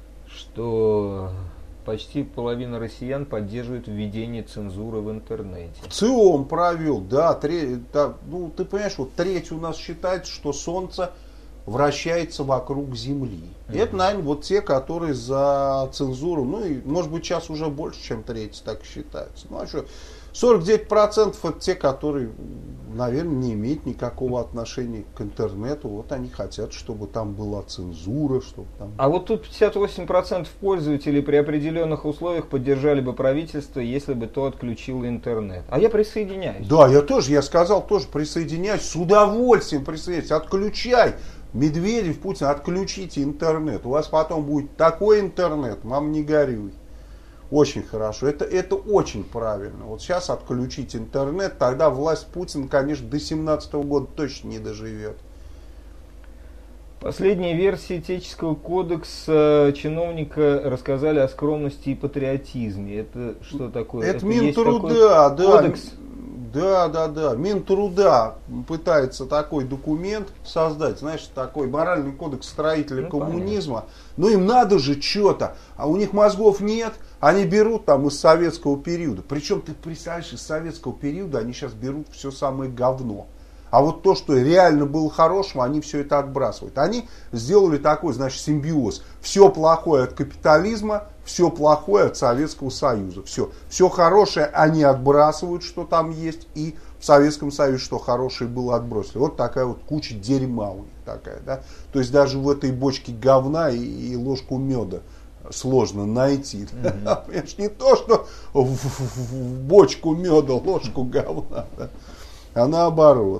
Что... Почти половина россиян поддерживает введение цензуры в интернете. В ЦИОМ провел, да. Ну, ты понимаешь, вот треть у нас считает, что Солнце вращается вокруг Земли. И это, наверное, вот те, которые за цензуру, ну и, может быть, сейчас уже больше, чем треть так считается. Ну, а что, 49% это те, которые, наверное, не имеют никакого отношения к интернету. Вот они хотят, чтобы там была цензура, чтобы там... А вот тут 58% пользователей при определенных условиях поддержали бы правительство, если бы то отключило интернет. А я присоединяюсь. Да, я сказал тоже присоединяюсь, с удовольствием присоединяюсь. Отключай, Медведев, Путин, отключите интернет. У вас потом будет такой интернет, мам, не горюй. Очень хорошо. Это очень правильно. Вот сейчас отключить интернет, тогда власть Путина, конечно, до 2017 года точно не доживет. Последние версии Этического кодекса чиновника рассказали о скромности и патриотизме. Это что такое? Это Минтруда, да. Кодекс? Да. Минтруда пытается такой документ создать, знаешь, такой моральный кодекс строителя коммунизма. Но им надо же что-то, а у них мозгов нет, они берут там из советского периода. Причем, ты представляешь, из советского периода они сейчас берут все самое говно. А вот то, что реально было хорошим, они все это отбрасывают. Они сделали такой, значит, симбиоз. Все плохое от капитализма, все плохое от Советского Союза. Все хорошее они отбрасывают, что там есть, и в Советском Союзе, что хорошее было, отбросили. Вот такая вот куча дерьма у них такая, да. То есть даже в этой бочке говна и ложку меда сложно найти. Да? Понимаешь, не то, что в бочку меда ложку говна, да? А наоборот.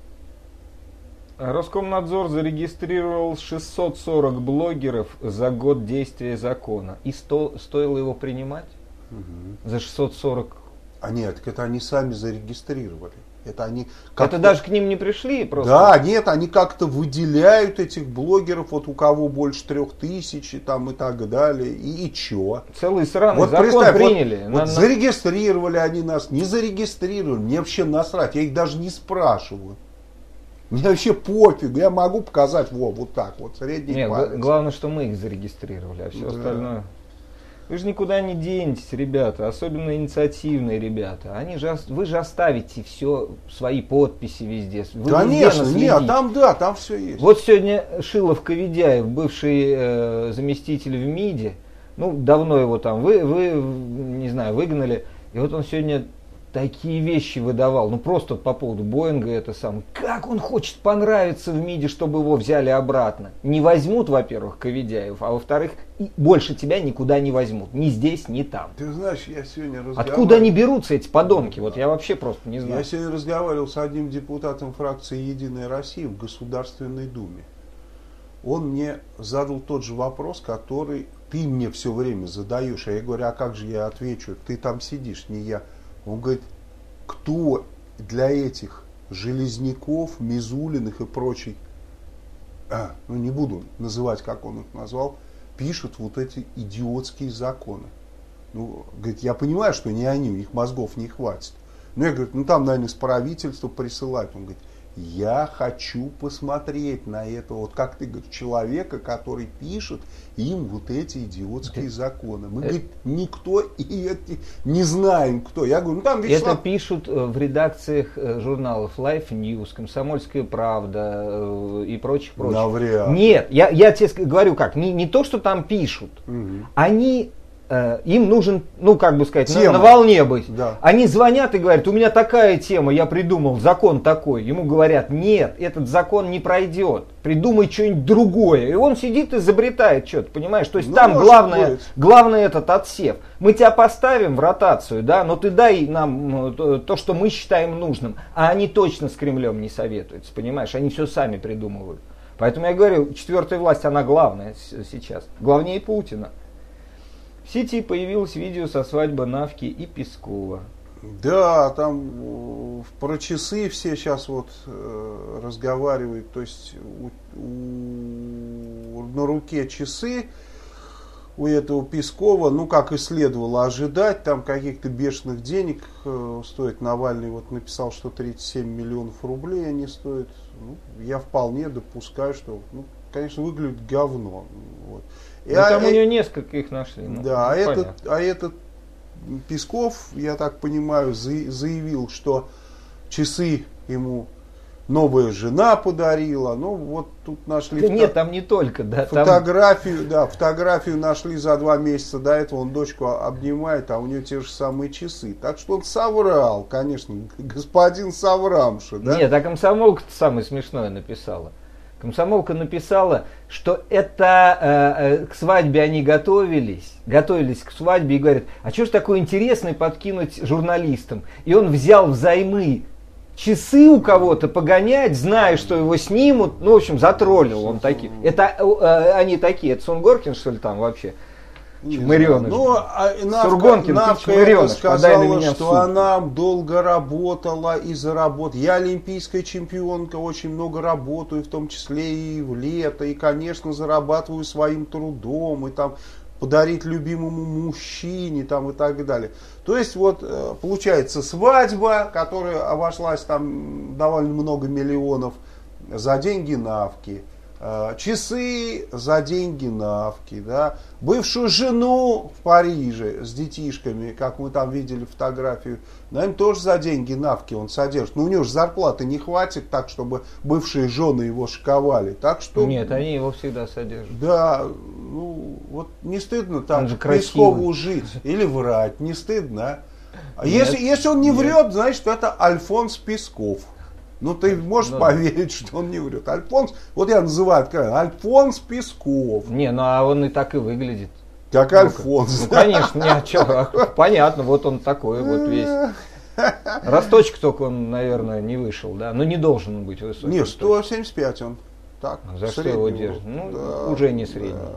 Роскомнадзор зарегистрировал 640 блогеров за год действия закона. И стоило его принимать? За 640? А нет, это они сами зарегистрировали. Это даже к ним не пришли просто? Да, нет, они как-то выделяют этих блогеров, вот у кого больше 3000 там, и так далее. И чё? Целый сраный вот закон приняли. Вот зарегистрировали они нас, не зарегистрировали. Мне вообще насрать, я их даже не спрашиваю. Мне вообще пофиг, я могу показать вот так вот, средний палец. Главное, что мы их зарегистрировали, а все остальное... Вы же никуда не денетесь, ребята, особенно инициативные ребята. Вы же оставите все, свои подписи везде. Вы конечно, нет, там все есть. Вот сегодня Шилов Ковидяев, бывший заместитель в МИДе, давно его там вы не знаю, выгнали, и вот он сегодня такие вещи выдавал, просто по поводу Боинга это сам. Как он хочет понравиться в МИДе, чтобы его взяли обратно. Не возьмут, во-первых, Ковидяев, а во-вторых, больше тебя никуда не возьмут. Ни здесь, ни там. Ты знаешь, я сегодня разговаривал... Откуда они берутся, эти подонки? Вот я вообще просто не знаю. Я сегодня разговаривал с одним депутатом фракции «Единая Россия» в Государственной Думе. Он мне задал тот же вопрос, который ты мне все время задаешь. А я говорю, а как же я отвечу? Ты там сидишь, не я. Он говорит, кто для этих Железняков, Мизулиных и прочих, не буду называть, как он их назвал, пишут вот эти идиотские законы. Говорит, я понимаю, что не они, у них мозгов не хватит. Но я говорю, там, наверное, из правительства присылают. Он говорит, я хочу посмотреть на это, вот как ты говоришь, человека, который пишет им вот эти идиотские законы. Мы, говорит, никто и эти не знаем, кто. Я говорю, там Вячеслав... Это пишут в редакциях журналов Life News, Комсомольская правда и прочих. Навряд. Нет, я тебе говорю как, не то, что там пишут, они... Им нужен, на волне быть. Да. Они звонят и говорят, у меня такая тема, я придумал, закон такой. Ему говорят, нет, этот закон не пройдет. Придумай что-нибудь другое. И он сидит и изобретает что-то, понимаешь? То есть там главное этот отсев. Мы тебя поставим в ротацию, да, но ты дай нам то, что мы считаем нужным. А они точно с Кремлем не советуются, понимаешь? Они все сами придумывают. Поэтому я говорю, четвертая власть, она главная сейчас. Главнее Путина. В сети появилось видео со свадьбы Навки и Пескова. Да, там про часы все сейчас разговаривают. То есть на руке часы у этого Пескова, как и следовало ожидать, там каких-то бешеных денег стоит. Навальный написал, что 37 миллионов рублей они стоят. Я вполне допускаю, что, конечно, выглядит говно. Там у нее несколько их нашли. Да, этот Песков, я так понимаю, заявил, что часы ему новая жена подарила. Тут нашли нет, там не только, фотографию нашли за 2 месяца до этого, он дочку обнимает, а у нее те же самые часы. Так что он соврал, конечно, господин соврамша. Да? Нет, а комсомолка-то самое смешное написала. Комсомолка написала, что это к свадьбе они готовились к свадьбе и говорят, а что ж такое интересное подкинуть журналистам? И он взял взаймы часы у кого-то погонять, зная, что его снимут, в общем, затроллил он такие. Это они такие, это Сунгоркин, что ли, там вообще? Чмыреныш. Сургонкин, Навка сказала, что она долго работала и заработала. Я олимпийская чемпионка, очень много работаю, в том числе и в лето. И, конечно, зарабатываю своим трудом. И там подарить любимому мужчине там, и так далее. То есть, получается, свадьба, которая обошлась там довольно много миллионов за деньги Навки. часы за деньги Навки, да, бывшую жену в Париже с детишками, как мы там видели фотографию, наверное, тоже за деньги Навки он содержит. Но у него же зарплаты не хватит так, чтобы бывшие жены его шиковали. Так что... Нет, они его всегда содержат. Да, ну, вот не стыдно так Пескову жить или врать, не стыдно, а? Если он не врет, значит, это Альфонс Песков. Ну, ты можешь поверить, что он не врет. Альфонс, вот я называю откровенно, Альфонс Песков. Не, ну а он и так и выглядит. Как Альфонс. Ну, конечно, понятно, вот он такой вот весь. Росточек только он, наверное, не вышел, да? Ну, не должен он быть высокий. Не, 175 он. Так, за что его держит? Ну, да, уже не средний. Да.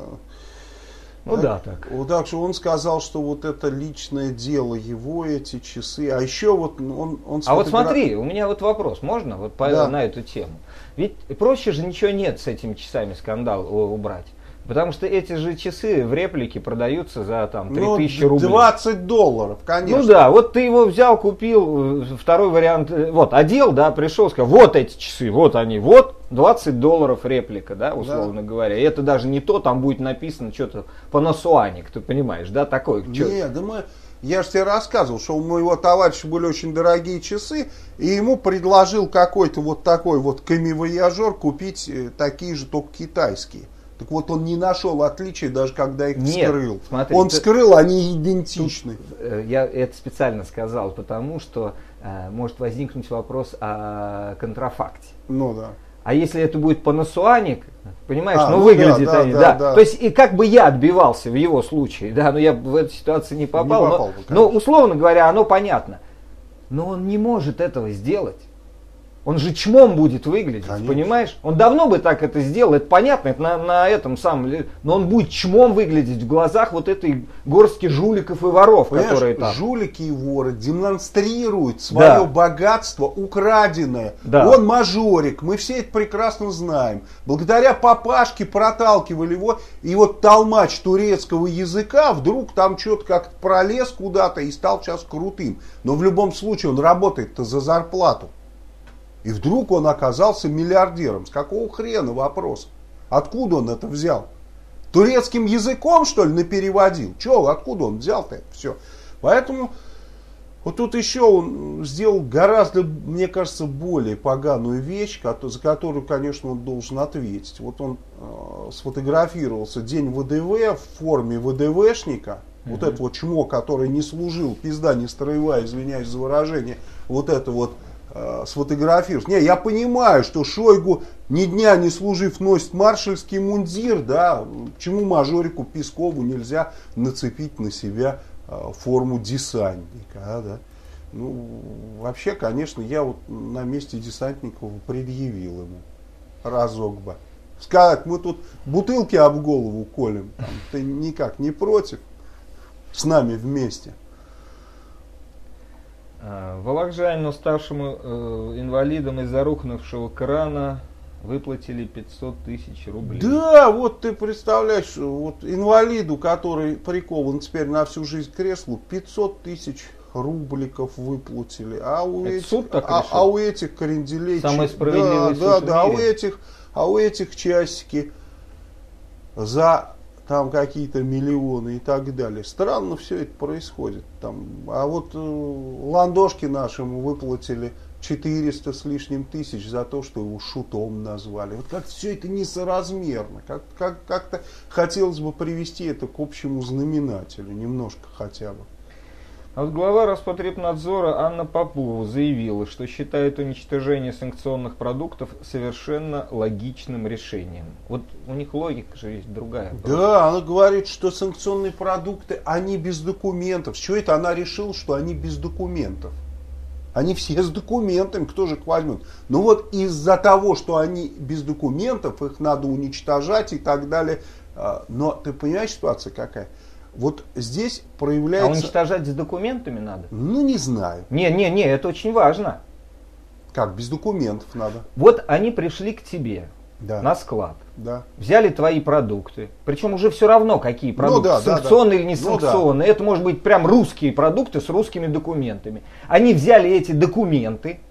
Ну да, так. Вот так что он сказал, что вот это личное дело его, эти часы. А еще вот он А вот смотри, у меня вот вопрос, можно вот на эту тему? Ведь проще же ничего нет с этими часами скандал убрать. Потому что эти же часы в реплике продаются за там 3000 рублей. $20, конечно. Ну да, вот ты его взял, купил, второй вариант, вот, одел, да, пришел, сказал, вот эти часы, вот они, вот, $20 реплика, да, условно говоря. И это даже не то, там будет написано что-то Panasonic, ты понимаешь, да, такой. Нет, да я же тебе рассказывал, что у моего товарища были очень дорогие часы, и ему предложил какой-то вот такой вот камевояжер купить такие же, только китайские. Так вот, он не нашел отличий, даже когда их вскрыл. Смотри, он вскрыл, они идентичны. Я это специально сказал, потому что может возникнуть вопрос о контрафакте. Ну да. А если это будет Panasonic, понимаешь, выглядит они, да. То есть, и как бы я отбивался в его случае, да, но я в эту ситуацию не попал. Но условно говоря, оно понятно. Но он не может этого сделать. Он же чмом будет выглядеть, конечно. Понимаешь? Он давно бы так это сделал, это понятно, это на этом самом, но он будет чмом выглядеть в глазах вот этой горстки жуликов и воров, понимаешь, которые там. Жулики и воры демонстрируют свое богатство украденное. Да. Он мажорик, мы все это прекрасно знаем. Благодаря папашке проталкивали его, и вот толмач турецкого языка вдруг там что-то как-то пролез куда-то и стал сейчас крутым. Но в любом случае он работает-то за зарплату. И вдруг он оказался миллиардером. С какого хрена вопрос? Откуда он это взял? Турецким языком, что ли, напереводил? Откуда он взял-то это все? Поэтому вот тут еще он сделал гораздо, мне кажется, более поганую вещь, за которую, конечно, он должен ответить. Вот он сфотографировался день ВДВ в форме ВДВшника. Вот это вот чмо, который не служил, пизда не строевая, извиняюсь за выражение, вот это вот сфотографировать. Не, я понимаю, что Шойгу ни дня не служив носит маршальский мундир, да, почему мажорику Пескову нельзя нацепить на себя форму десантника, да? Ну, вообще, конечно, я вот на месте Десантникова предъявил ему разок бы. Сказать, мы тут бутылки об голову колем, там, ты никак не против, с нами вместе. Вологжанину, ставшему инвалидом из-за рухнувшего крана, выплатили 500 000 рублей. Да, вот ты представляешь, вот инвалиду, который прикован теперь на всю жизнь к креслу, 500 000 рубликов выплатили. А у этих кренделей... Самый справедливый суд в мире. А у этих часики за... там какие-то миллионы и так далее. Странно все это происходит. Там, а вот Ландошке нашему выплатили 400 с лишним тысяч за то, что его шутом назвали. Вот как все это несоразмерно. Как-то хотелось бы привести это к общему знаменателю, немножко хотя бы. А вот глава Роспотребнадзора Анна Попова заявила, что считает уничтожение санкционных продуктов совершенно логичным решением. Вот у них логика же есть другая. Да, она говорит, что санкционные продукты, они без документов. С чего это она решила, что они без документов? Они все с документами, кто же их возьмет? Ну вот из-за того, что они без документов, их надо уничтожать и так далее. Но ты понимаешь, ситуация какая? Вот здесь проявляется... А уничтожать с документами надо? Ну, не знаю. Не, это очень важно. Как, без документов надо? Вот они пришли к тебе на склад, взяли твои продукты, причем уже все равно, какие продукты, санкционные или не санкционные. Это может быть прям русские продукты с русскими документами. Они взяли эти документы,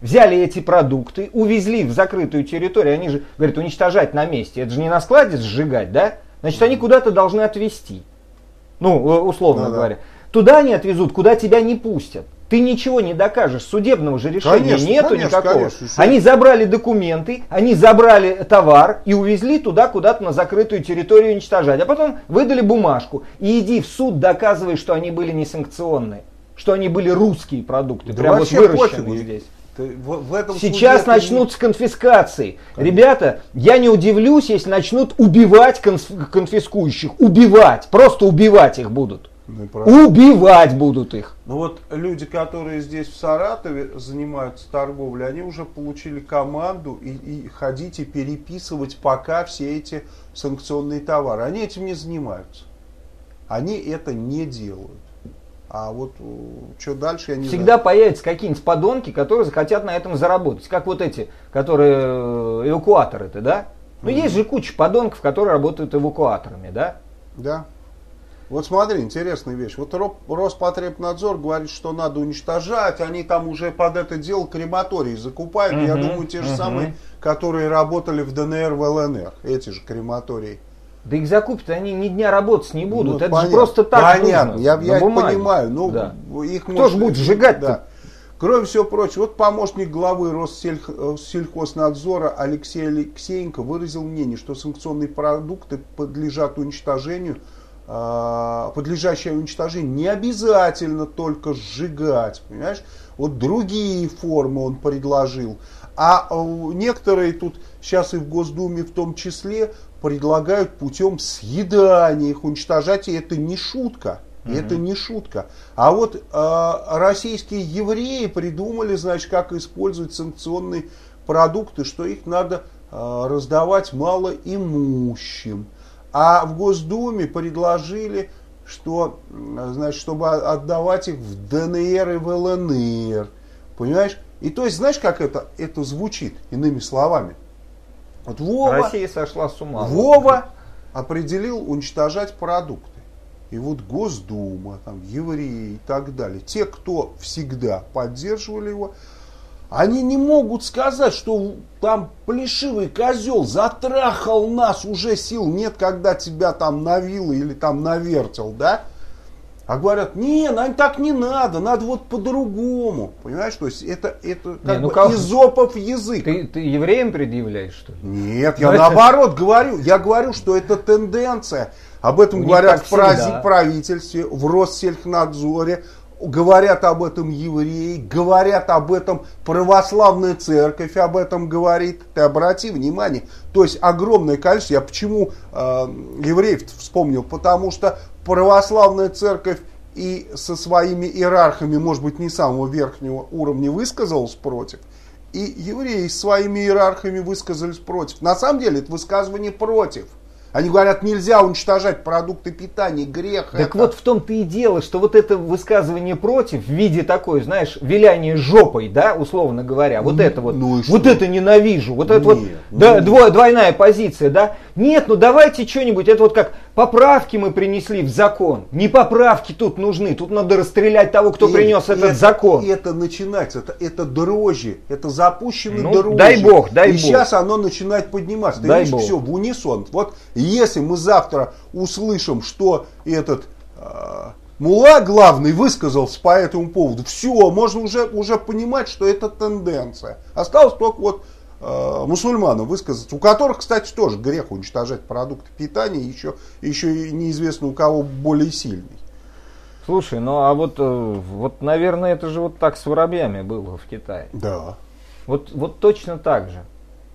взяли эти продукты, увезли в закрытую территорию, они же, говорят, уничтожать на месте, это же не на складе сжигать, да? Значит, они куда-то должны отвезти, ну, условно говоря. Туда они отвезут, куда тебя не пустят. Ты ничего не докажешь, судебного же решения нету никакого. Конечно, они забрали документы, они забрали товар и увезли туда куда-то на закрытую территорию уничтожать. А потом выдали бумажку. И иди в суд, доказывай, что они были несанкционные, что они были русские продукты, да прям вот выращенные здесь. В этом сейчас начнутся конфискации. Конечно. Ребята, я не удивлюсь, если начнут убивать конфискующих. Убивать, просто убивать их будут. Убивать будут их. Ну вот люди, которые здесь в Саратове занимаются торговлей, они уже получили команду и ходить и переписывать пока все эти санкционные товары. Они этим не занимаются. Они это не делают. А вот что дальше, я не Всегда знаю. Появятся какие-нибудь подонки, которые захотят на этом заработать. Как вот эти, которые эвакуаторы-то, да? Ну есть же куча подонков, которые работают эвакуаторами, да? Да. Вот смотри, интересная вещь. Вот Роспотребнадзор говорит, что надо уничтожать. Они там уже под это дело крематории закупают. Я думаю, те же самые, которые работали в ДНР, в ЛНР. Эти же крематории. Да их закупят, они ни дня работать не будут. Ну, это же просто так понятно, нужно, я их понимаю. Но да. их кто же будет сжигать-то? Да. Кроме всего прочего, вот помощник главы Россельхознадзора Алексей Алексеенко выразил мнение, что санкционные продукты подлежат уничтожению. Подлежащее уничтожению не обязательно только сжигать, понимаешь? Вот другие формы он предложил. А некоторые тут сейчас и в Госдуме в том числе предлагают путем съедания их уничтожать, и это не шутка. Это не шутка. А вот российские евреи придумали, значит, как использовать санкционные продукты, что их надо раздавать малоимущим. А в Госдуме предложили, что, значит, чтобы отдавать их в ДНР и в ЛНР. Понимаешь? И то есть, знаешь, как это звучит, иными словами? Вот Россия сошла с ума. Вова определил уничтожать продукты. И вот Госдума, там, евреи и так далее, те, кто всегда поддерживали его, они не могут сказать, что там плешивый козел затрахал нас, уже сил нет, когда тебя там навил или там навертел, да? А говорят, нам так не надо вот по-другому. Понимаешь, то есть это как Эзопов язык. Ты евреям предъявляешь, что ли? Нет, я наоборот говорю. Я говорю, что это тенденция. Об этом говорят в правительстве, в Россельхознадзоре. Говорят об этом евреи, говорят об этом православная церковь, об этом говорит. Ты обрати внимание. То есть огромное количество. Я почему евреев вспомнил? Потому что православная церковь и со своими иерархами, может быть, не самого верхнего уровня высказалась против. И евреи с своими иерархами высказались против. На самом деле это высказывание против. Они говорят, нельзя уничтожать продукты питания, грех. Так вот в том-то и дело, что вот это высказывание против в виде такой, знаешь, виляния жопой, да, условно говоря, вот это вот, вот это ненавижу, вот это двойная позиция, да. Нет, давайте что-нибудь, это вот как поправки мы принесли в закон. Не поправки тут нужны, тут надо расстрелять того, кто принес этот закон. Это начинается, это дрожжи, это запущенные дрожжи. Дай бог. Сейчас оно начинает подниматься. Ты видишь, все в унисон. Вот если мы завтра услышим, что этот мулла главный высказался по этому поводу, все, можно уже понимать, что это тенденция. Осталось только вот мусульманам высказаться, у которых, кстати, тоже грех уничтожать продукты питания, еще и неизвестно у кого более сильный. Слушай, а вот, наверное, это же вот так с воробьями было в Китае. Да. Вот точно так же.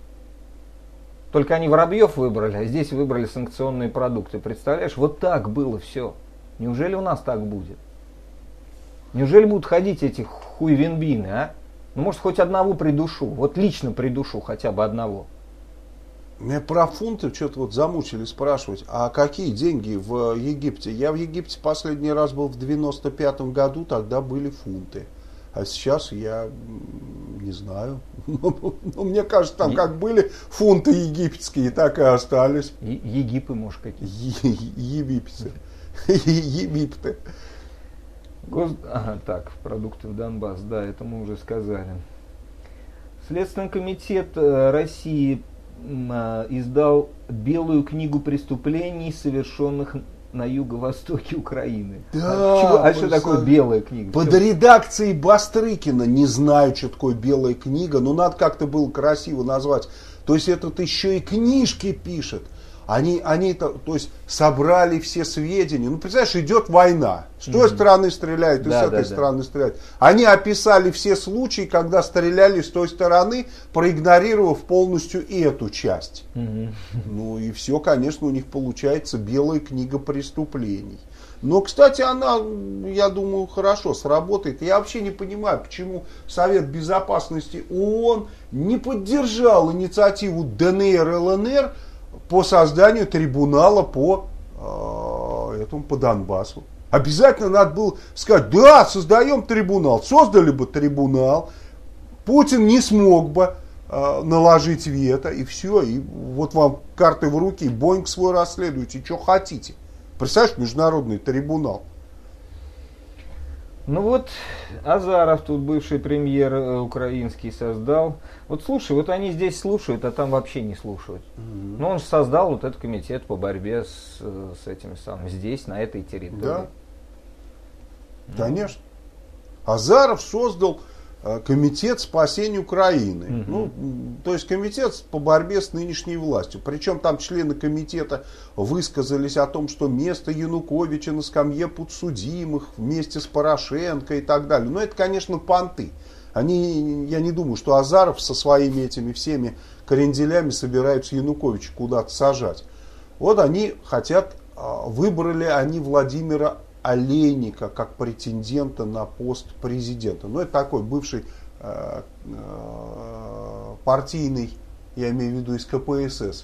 Только они воробьев выбрали, а здесь выбрали санкционные продукты. Представляешь, вот так было все. Неужели у нас так будет? Неужели будут ходить эти хуйвенбины, а? Может, хоть одного придушу. Вот лично придушу хотя бы одного. Меня про фунты что-то вот замучили спрашивать. А какие деньги в Египте? Я в Египте последний раз был в 95-м году, тогда были фунты. А сейчас я не знаю. Мне кажется, там как были фунты египетские, так и остались. Египы, может, какие? Египты. Египты. Так, продукты в Донбасс, да, это мы уже сказали. Следственный комитет России издал белую книгу преступлений, совершенных на юго-востоке Украины. Да, а что такое белая книга? Под редакцией Бастрыкина, не знаю, что такое белая книга, но надо как-то было красиво назвать. То есть этот еще и книжки пишет. Они то есть собрали все сведения. Ну, представляешь, идет война. С той стороны стреляют, и с этой стороны стреляют. Они описали все случаи, когда стреляли с той стороны, проигнорировав полностью и эту часть. Ну и все, конечно, у них получается белая книга преступлений. Но, кстати, она, я думаю, хорошо сработает. Я вообще не понимаю, почему Совет Безопасности ООН не поддержал инициативу ДНР, ЛНР по созданию трибунала по Донбассу. Обязательно надо было сказать, да, создаем трибунал. Создали бы трибунал, Путин не смог бы наложить вето, и все. И вот вам карты в руки, Боинг свой расследуйте, что хотите. Представляешь, международный трибунал. Ну вот, Азаров, тут бывший премьер украинский, создал. Вот слушай, вот они здесь слушают, а там вообще не слушают. Но он же создал вот этот комитет по борьбе с этими самыми, здесь, на этой территории. Да, конечно. Азаров создал комитет спасения Украины. Ну, то есть комитет по борьбе с нынешней властью. Причем там члены комитета высказались о том, что место Януковича на скамье подсудимых вместе с Порошенко и так далее. Но это, конечно, понты. Я не думаю, что Азаров со своими этими всеми кренделями собираются Януковича куда-то сажать. Вот они хотят, выбрали они Владимира Олейника как претендента на пост президента. Ну, это такой бывший партийный, я имею в виду из КПСС,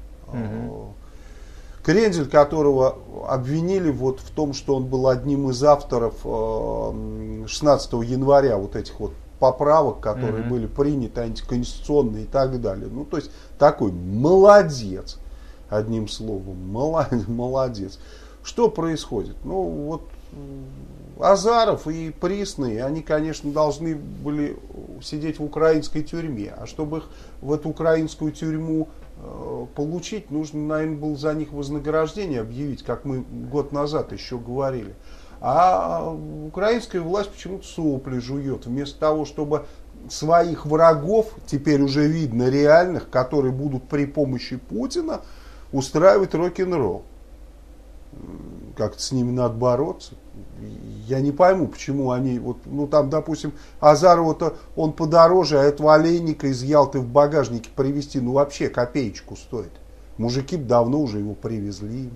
крендель, которого обвинили вот в том, что он был одним из авторов 16 января вот этих вот поправок, которые были приняты, антиконституционные и так далее. Ну, то есть такой молодец, одним словом, молодец. Что происходит? Ну, вот Азаров и Присный, они, конечно, должны были сидеть в украинской тюрьме. А чтобы их в эту украинскую тюрьму получить, нужно, наверное, было за них вознаграждение объявить, как мы год назад еще говорили. А украинская власть почему-то сопли жует. Вместо того, чтобы своих врагов, теперь уже видно реальных, которые будут при помощи Путина устраивать рок-н-ролл. Как-то с ними надо бороться. Я не пойму, почему они, вот, ну там, допустим, Азарова-то он подороже, а этого Олейника из Ялты в багажнике привезти, ну вообще копеечку стоит. Мужики давно уже его привезли.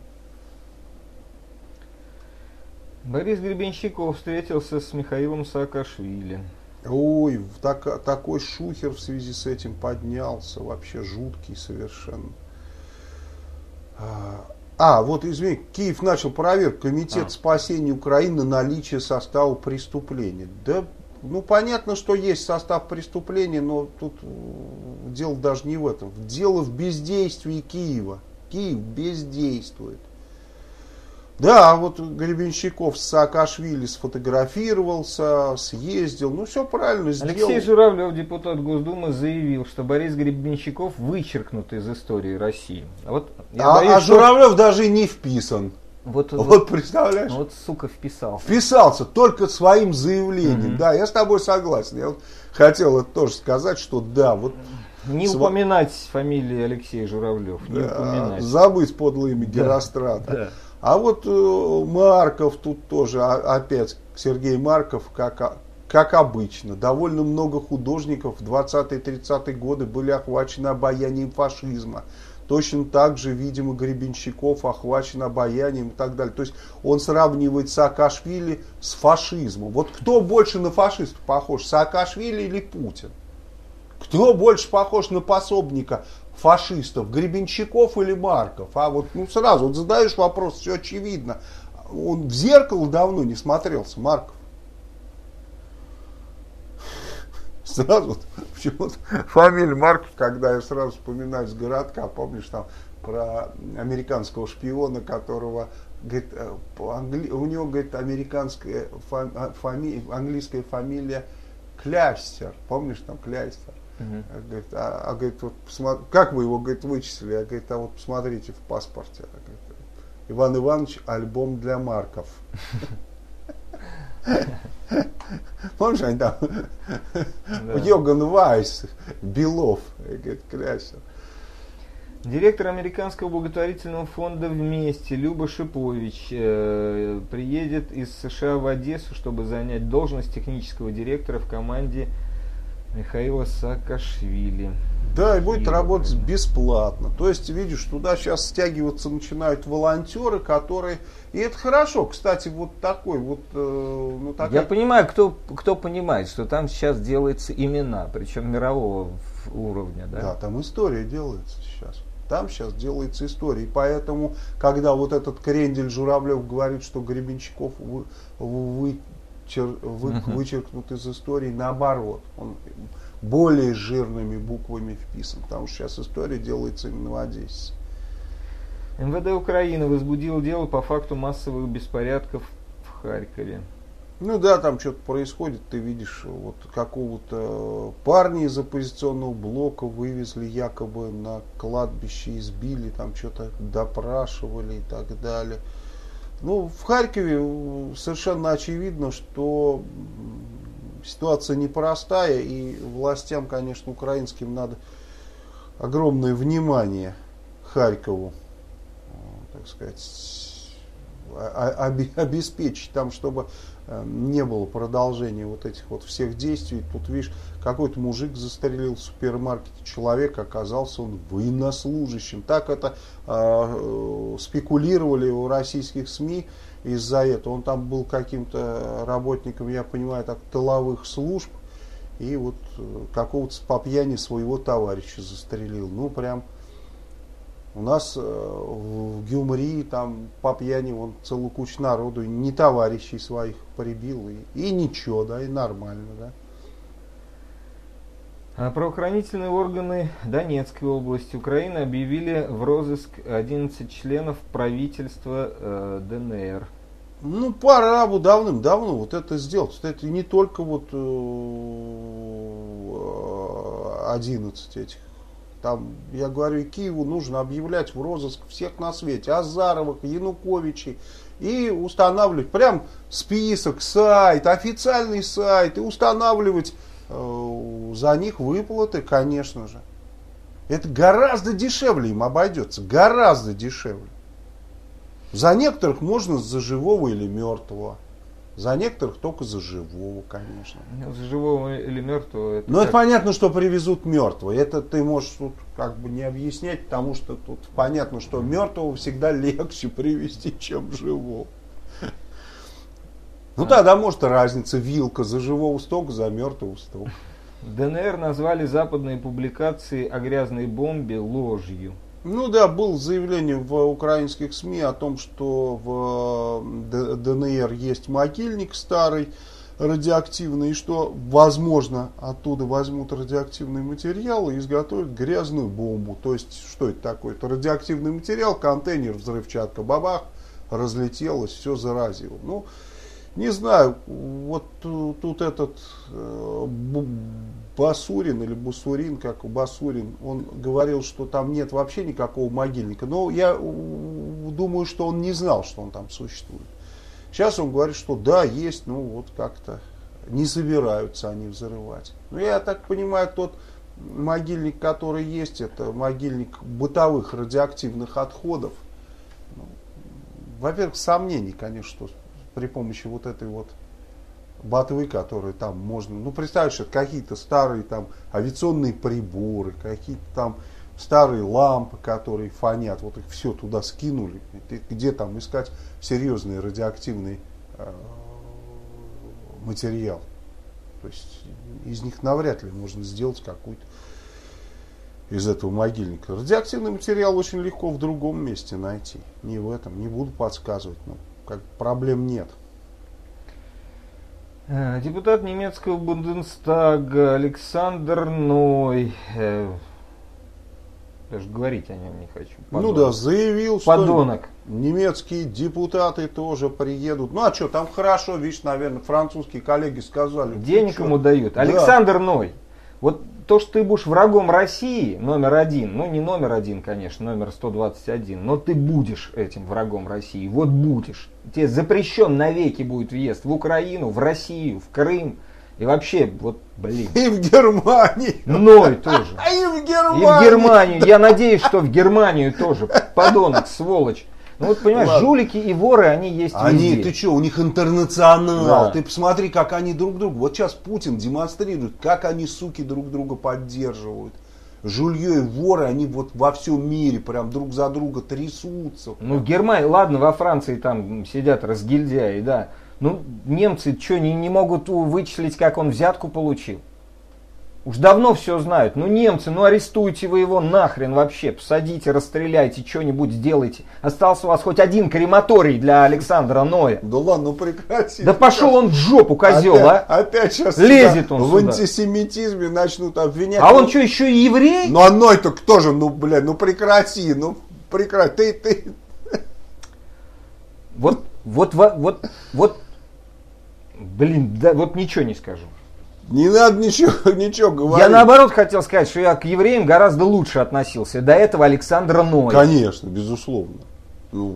Борис Гребенщиков встретился с Михаилом Саакашвили. Ой, такой шухер в связи с этим поднялся, вообще жуткий совершенно. Вот извини, Киев начал проверку. Комитет спасения Украины на наличие состава преступления. Да, ну понятно, что есть состав преступления, но тут дело даже не в этом. Дело в бездействии Киева. Киев бездействует. Да, вот Гребенщиков с Саакашвили сфотографировался, съездил, ну все правильно сделал. Алексей Журавлев, депутат Госдумы, заявил, что Борис Гребенщиков вычеркнут из истории России. Журавлев даже не вписан. Вот представляешь? Вот, сука, вписался. Вписался только своим заявлением. Да, я с тобой согласен. Я вот хотел это тоже сказать, что да, вот... Не упоминать фамилии Алексея Журавлев. Не упоминать. Забыть подлое имя Герострата. Да. А вот Марков тут тоже, опять Сергей Марков, как обычно. Довольно много художников в 20-30-е годы были охвачены обаянием фашизма. Точно так же, видимо, Гребенщиков охвачен обаянием и так далее. То есть он сравнивает Саакашвили с фашизмом. Вот кто больше на фашиста похож, Саакашвили или Путин? Кто больше похож на пособника фашистов, Гребенщиков или Марков? А вот сразу вот задаешь вопрос, все очевидно. Он в зеркало давно не смотрелся, Марков. Сразу, почему-то фамилия Марков, когда я сразу вспоминаю с городка, помнишь там про американского шпиона, которого, говорит, у него, говорит, английская фамилия Кляйстер, помнишь там Кляйстер? Говорит, говорит, вот, как вы его, говорит, вычислили? Я говорит, а вот посмотрите в паспорте. Говорит, Иван Иванович, альбом для Марков. Помнишь, они там Йоган Вайс, Белов, говорит, Крясер. Директор американского благотворительного фонда «Вместе» Люба Шипович приедет из США в Одессу, чтобы занять должность технического директора в команде Михаила Саакашвили. Да, и будет работать бесплатно. То есть, видишь, туда сейчас стягиваться начинают волонтеры, которые... И это хорошо, кстати, вот такой вот... Ну, такая... Я понимаю, кто понимает, что там сейчас делаются имена, причем мирового уровня. Да? Да, там история делается сейчас. Там сейчас делается история. И поэтому, когда вот этот крендель Журавлев говорит, что Гребенщиков вычеркнут из истории, наоборот, он более жирными буквами вписан, потому что сейчас история делается именно в Одессе. МВД Украины возбудило дело по факту массовых беспорядков в Харькове. Ну да, там что-то происходит, ты видишь, вот какого-то парня из оппозиционного блока вывезли якобы на кладбище, избили, там что-то допрашивали и так далее. Ну, в Харькове совершенно очевидно, что ситуация непростая, и властям, конечно, украинским надо огромное внимание Харькову, так сказать, обеспечить там, чтобы не было продолжения вот этих вот всех действий. Тут, видишь, какой-то мужик застрелил в супермаркете человека, оказался он военнослужащим. Так это спекулировали у российских СМИ из-за этого. Он там был каким-то работником, я понимаю, так, тыловых служб, и вот какого-то по пьяни своего товарища застрелил. Ну, прям у нас в Гюмри там по пьяни вон целую кучу народу, не товарищей своих прибил, и ничего, да, и нормально, да. Правоохранительные органы Донецкой области Украины объявили в розыск 11 членов правительства ДНР. Ну, пора бы давным-давно вот это сделать. Кстати, не только вот 11 этих. Там, я говорю, и Киеву нужно объявлять в розыск всех на свете. Азаровых, Януковичей. И устанавливать прям список, сайт, официальный сайт. И устанавливать за них выплаты, конечно же. Это гораздо дешевле им обойдется. Гораздо дешевле. За некоторых можно за живого или мертвого. За некоторых только за живого, конечно. За живого или мертвого. Это это понятно, что привезут мертвого. Это ты можешь тут как бы не объяснять, потому что тут понятно, что мертвого всегда легче привезти, чем живого. Ну тогда может разница, вилка за живого столько, за мертвого столько. ДНР назвали западные публикации о грязной бомбе ложью. Ну да, было заявление в украинских СМИ о том, что в ДНР есть могильник старый, радиоактивный, и что, возможно, оттуда возьмут радиоактивный материал и изготовят грязную бомбу. То есть, что это такое? Это радиоактивный материал, контейнер, взрывчатка, бабах, разлетелось, все заразило. Ну, не знаю, вот тут этот Басурин или Бусурин, как Басурин, он говорил, что там нет вообще никакого могильника. Но я думаю, что он не знал, что он там существует. Сейчас он говорит, что да, есть, ну вот как-то не собираются они взрывать. Но я так понимаю, тот могильник, который есть, это могильник бытовых радиоактивных отходов. Ну, во-первых, сомнений, конечно, что при помощи вот этой вот ботвы, которые там можно, ну представь, что какие-то старые там авиационные приборы, какие-то там старые лампы, которые фонят, вот их все туда скинули. Где там искать серьезный радиоактивный материал? То есть из них навряд ли можно сделать какую-то из этого могильника. Радиоактивный материал очень легко в другом месте найти. Не в этом, не буду подсказывать, но проблем нет. Депутат немецкого Бундестага Александр Ной, даже говорить о нем не хочу. Подонок. Ну да, заявил, подонок. Что немецкие депутаты тоже приедут. Ну а что, там хорошо, видишь, наверное, французские коллеги сказали. Денег ему дают. Александр Ной. Вот то, что ты будешь врагом России, номер один, ну не номер один, конечно, номер 121, но ты будешь этим врагом России, вот будешь. Тебе запрещен навеки будет въезд в Украину, в Россию, в Крым и вообще, вот, блин. И в Германии. Ной тоже. И в Германию. И в Германию. Я надеюсь, что в Германию тоже. Подонок, сволочь. Ну вот понимаешь, ладно. Жулики и воры, они есть везде. Ты что, у них интернационал. Да. Ты посмотри, как они друг друга. Вот сейчас Путин демонстрирует, как они, суки, друг друга поддерживают. Жулье и воры, они вот во всем мире прям друг за друга трясутся. Ну в Германии, ладно, во Франции там сидят разгильдяи, да. Ну немцы что, не могут вычислить, как он взятку получил? Уж давно все знают. Ну немцы, ну арестуйте вы его нахрен вообще. Посадите, расстреляйте, что-нибудь сделайте. Остался у вас хоть один крематорий для Александра Ноя. Да ладно, ну прекрати. Да пошел он в жопу, козел, опять сейчас лезет он в сюда. Антисемитизме начнут обвинять. А он что, еще и еврей? Ну а Ной-то кто же, ну блядь, ну прекрати. Ты. Вот, блин, да, вот ничего не скажу. Не надо ничего говорить. Я наоборот хотел сказать, что я к евреям гораздо лучше относился. До этого Александра Ноя. Конечно, безусловно. Ну,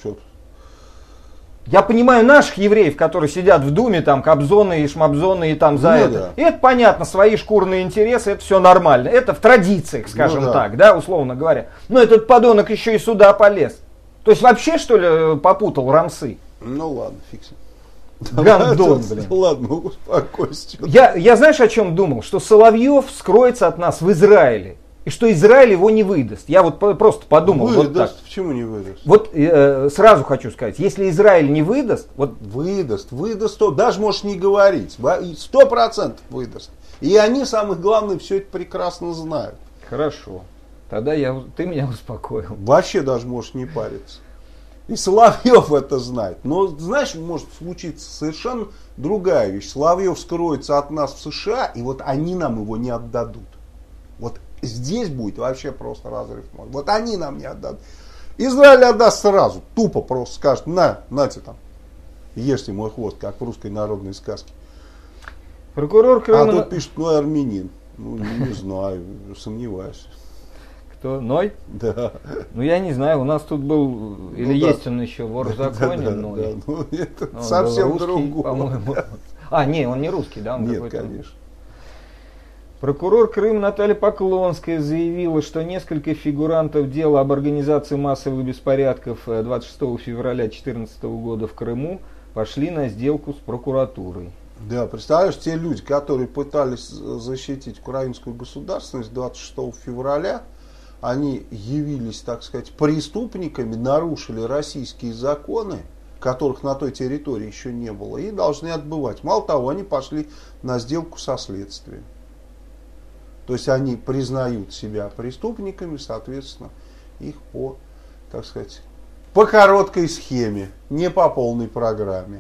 я понимаю наших евреев, которые сидят в Думе, там, Кобзоны и Шмабзоны, и там за это. Да. И это понятно, свои шкурные интересы, это все нормально. Это в традициях, скажем так, да, условно говоря. Но этот подонок еще и сюда полез. То есть вообще, что ли, попутал рамсы? Ну ладно, фиг с ним. Гандон, блин. Ладно, успокойся. Я знаешь, о чем думал? Что Соловьев скроется от нас в Израиле. И что Израиль его не выдаст. Я вот просто подумал. Выдаст? Вот так. Почему не выдаст? Вот сразу хочу сказать, если Израиль не выдаст... Вот... Выдаст, то даже можешь не говорить. 100% выдаст. И они, самое главное, все это прекрасно знают. Хорошо. Тогда ты меня успокоил. Вообще даже можешь не париться. И Соловьев это знает. Но, знаешь, может случиться совершенно другая вещь. Соловьев скроется от нас в США, и вот они нам его не отдадут. Вот здесь будет вообще просто разрыв. Вот они нам не отдадут. Израиль отдаст сразу. Тупо просто скажет: нате там, ешьте мой хвост, как в русской народной сказке. Прокурор Крыма... А тут пишет: ну, армянин. Ну, не знаю, сомневаюсь. Кто? Ной? Да. Ну я не знаю, у нас тут был, или есть он еще вор в законе, Ной. Да. Ну, это он совсем другой. По-моему. Не, он не русский, да? Он нет, конечно. Прокурор Крыма Наталья Поклонская заявила, что несколько фигурантов дела об организации массовых беспорядков 26 февраля 2014 года в Крыму пошли на сделку с прокуратурой. Да, представляешь, те люди, которые пытались защитить украинскую государственность 26 февраля, они явились, так сказать, преступниками, нарушили российские законы, которых на той территории еще не было, и должны отбывать. Мало того, они пошли на сделку со следствием. То есть они признают себя преступниками, соответственно, их так сказать, по короткой схеме, не по полной программе.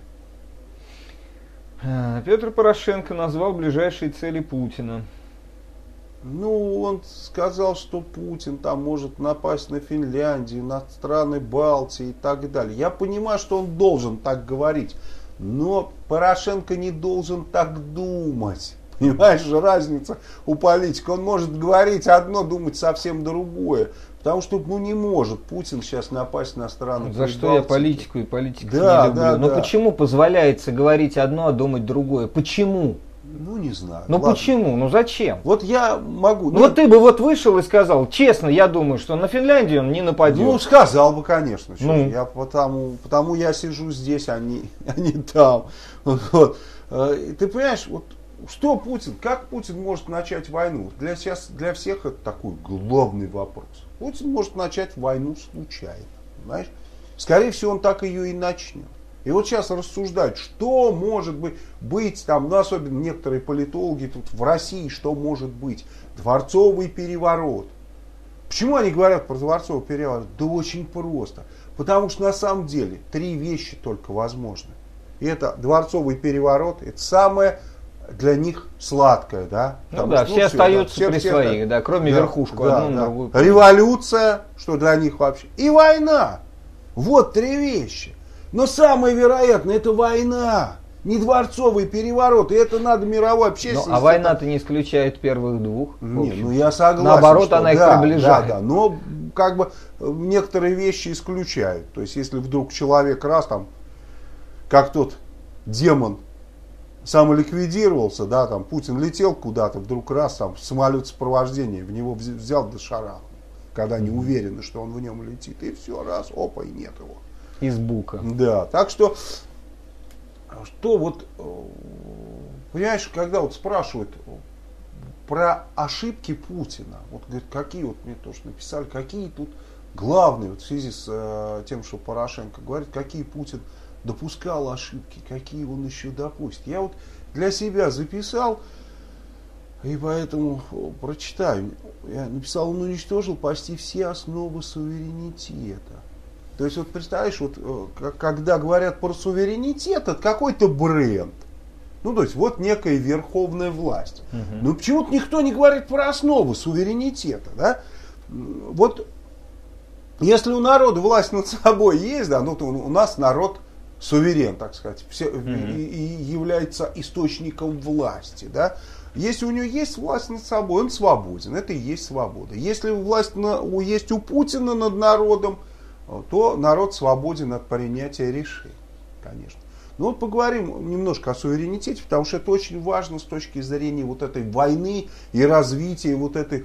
Петр Порошенко назвал ближайшие цели Путина. Ну, он сказал, что Путин там может напасть на Финляндию, на страны Балтии и так далее. Я понимаю, что он должен так говорить, но Порошенко не должен так думать. Понимаешь же, разница у политика. Он может говорить одно, думать совсем другое. Потому что не может Путин сейчас напасть на страны. За что я политику и политиков не люблю. Но почему позволяется говорить одно, а думать другое? Почему? Ну, не знаю. Ну, ладно. Почему? Ну, зачем? Вот я могу... Ну, вот ты бы вышел и сказал: честно, я думаю, что на Финляндию он не нападет. Ну, сказал бы, конечно. Ну. Я потому я сижу здесь, а не там. Вот. Ты понимаешь, вот что Путин, как Путин может начать войну? Для всех это такой главный вопрос. Путин может начать войну случайно. Понимаешь? Скорее всего, он так ее и начнет. И вот сейчас рассуждать, что может быть там, ну, особенно некоторые политологи тут в России, что может быть? Дворцовый переворот. Почему они говорят про дворцовый переворот? Да очень просто. Потому что на самом деле 3 вещи только возможны. И это дворцовый переворот, это самое для них сладкое, да? Ну да, все остаются при своих, да, кроме верхушку, одну, другую. Революция, что для них вообще, и война. Вот 3 вещи. Но самое вероятное — это война. не дворцовый переворот, и это надо мировой общественности. А война-то не исключает первых двух. Не, ну я согласен. Наоборот, что, она их да, приближает. Да, но как бы некоторые вещи исключают. То есть если вдруг человек раз там, как тот демон, самоликвидировался, да, там Путин летел куда-то, вдруг раз там самолет сопровождения, в него взял да шарахнул, когда не уверены, что он в нем летит, и все, раз, опа, и нет его. Из бука. Да, так что вот, понимаешь, когда вот спрашивают про ошибки Путина, вот говорят, какие вот мне тоже написали, какие тут главные, вот в связи с тем, что Порошенко говорит, какие Путин допускал ошибки, какие он еще допустит. Я вот для себя записал, и поэтому прочитаю. Я написал, он уничтожил почти все основы суверенитета. То есть, вот представляешь, вот, когда говорят про суверенитет, это какой-то бренд. Ну, то есть, вот некая верховная власть. Но почему-то никто не говорит про основы суверенитета. Да? Вот, если у народа власть над собой есть, да, ну, то у нас народ суверен, так сказать, и является источником власти. Да? Если у него есть власть над собой, он свободен. Это и есть свобода. Если власть есть у Путина над народом, то народ свободен от принятия решений, конечно. Ну вот поговорим немножко о суверенитете, потому что это очень важно с точки зрения вот этой войны и развития вот этой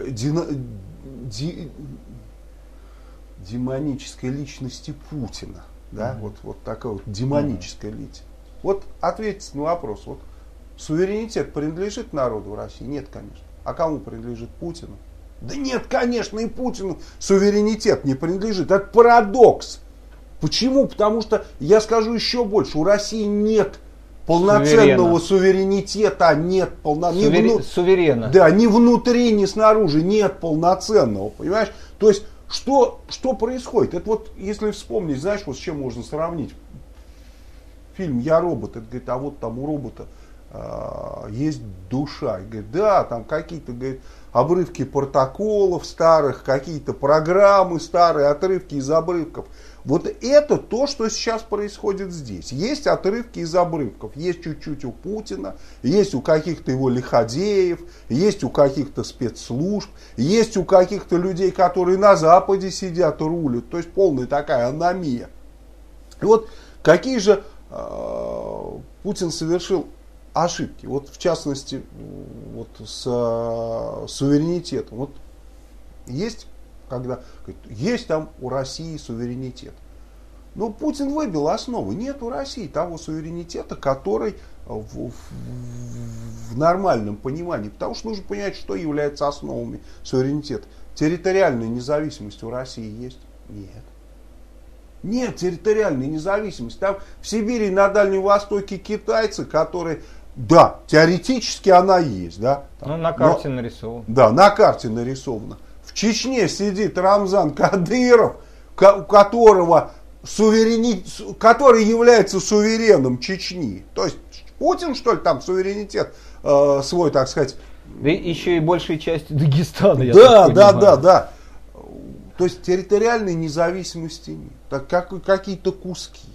демонической личности Путина. Да? Вот такая вот демоническая личность. Вот ответьте на вопрос. Вот суверенитет принадлежит народу в России? Нет, конечно. А кому принадлежит? Путину? Да нет, конечно, и Путину суверенитет не принадлежит. Это парадокс. Почему? Потому что, я скажу еще больше, у России нет полноценного суверенитета, нет суверена. Да, ни внутри, ни снаружи нет полноценного, понимаешь? То есть, что происходит? Это вот, если вспомнить, знаешь, вот с чем можно сравнить? Фильм «Я робот», это говорит, а вот там у робота есть душа. И говорит, да, там какие-то, говорит, обрывки протоколов старых, какие-то программы старые, отрывки из обрывков. Вот это то, что сейчас происходит здесь. Есть отрывки из обрывков. Есть чуть-чуть у Путина, есть у каких-то его лиходеев, есть у каких-то спецслужб, есть у каких-то людей, которые на Западе сидят и рулят. То есть полная такая аномия. И вот какие же Путин совершил ошибки, вот в частности вот с суверенитетом. Вот есть, когда есть там у России суверенитет. Но Путин выбил основы. Нет у России того суверенитета, который в нормальном понимании. Потому что нужно понять, что является основами суверенитета. Территориальная независимость у России есть? Нет. Нет территориальной независимости. Там в Сибири и на Дальнем Востоке китайцы, которые... Да, теоретически она есть, да. Ну, на карте нарисовано. Да, на карте нарисовано. В Чечне сидит Рамзан Кадыров, который является сувереном Чечни. То есть Путин, что ли, там суверенитет свой, так сказать. Да еще и большей части Дагестана, я так понимаю. Да. То есть территориальной независимости нет. Так как какие-то куски.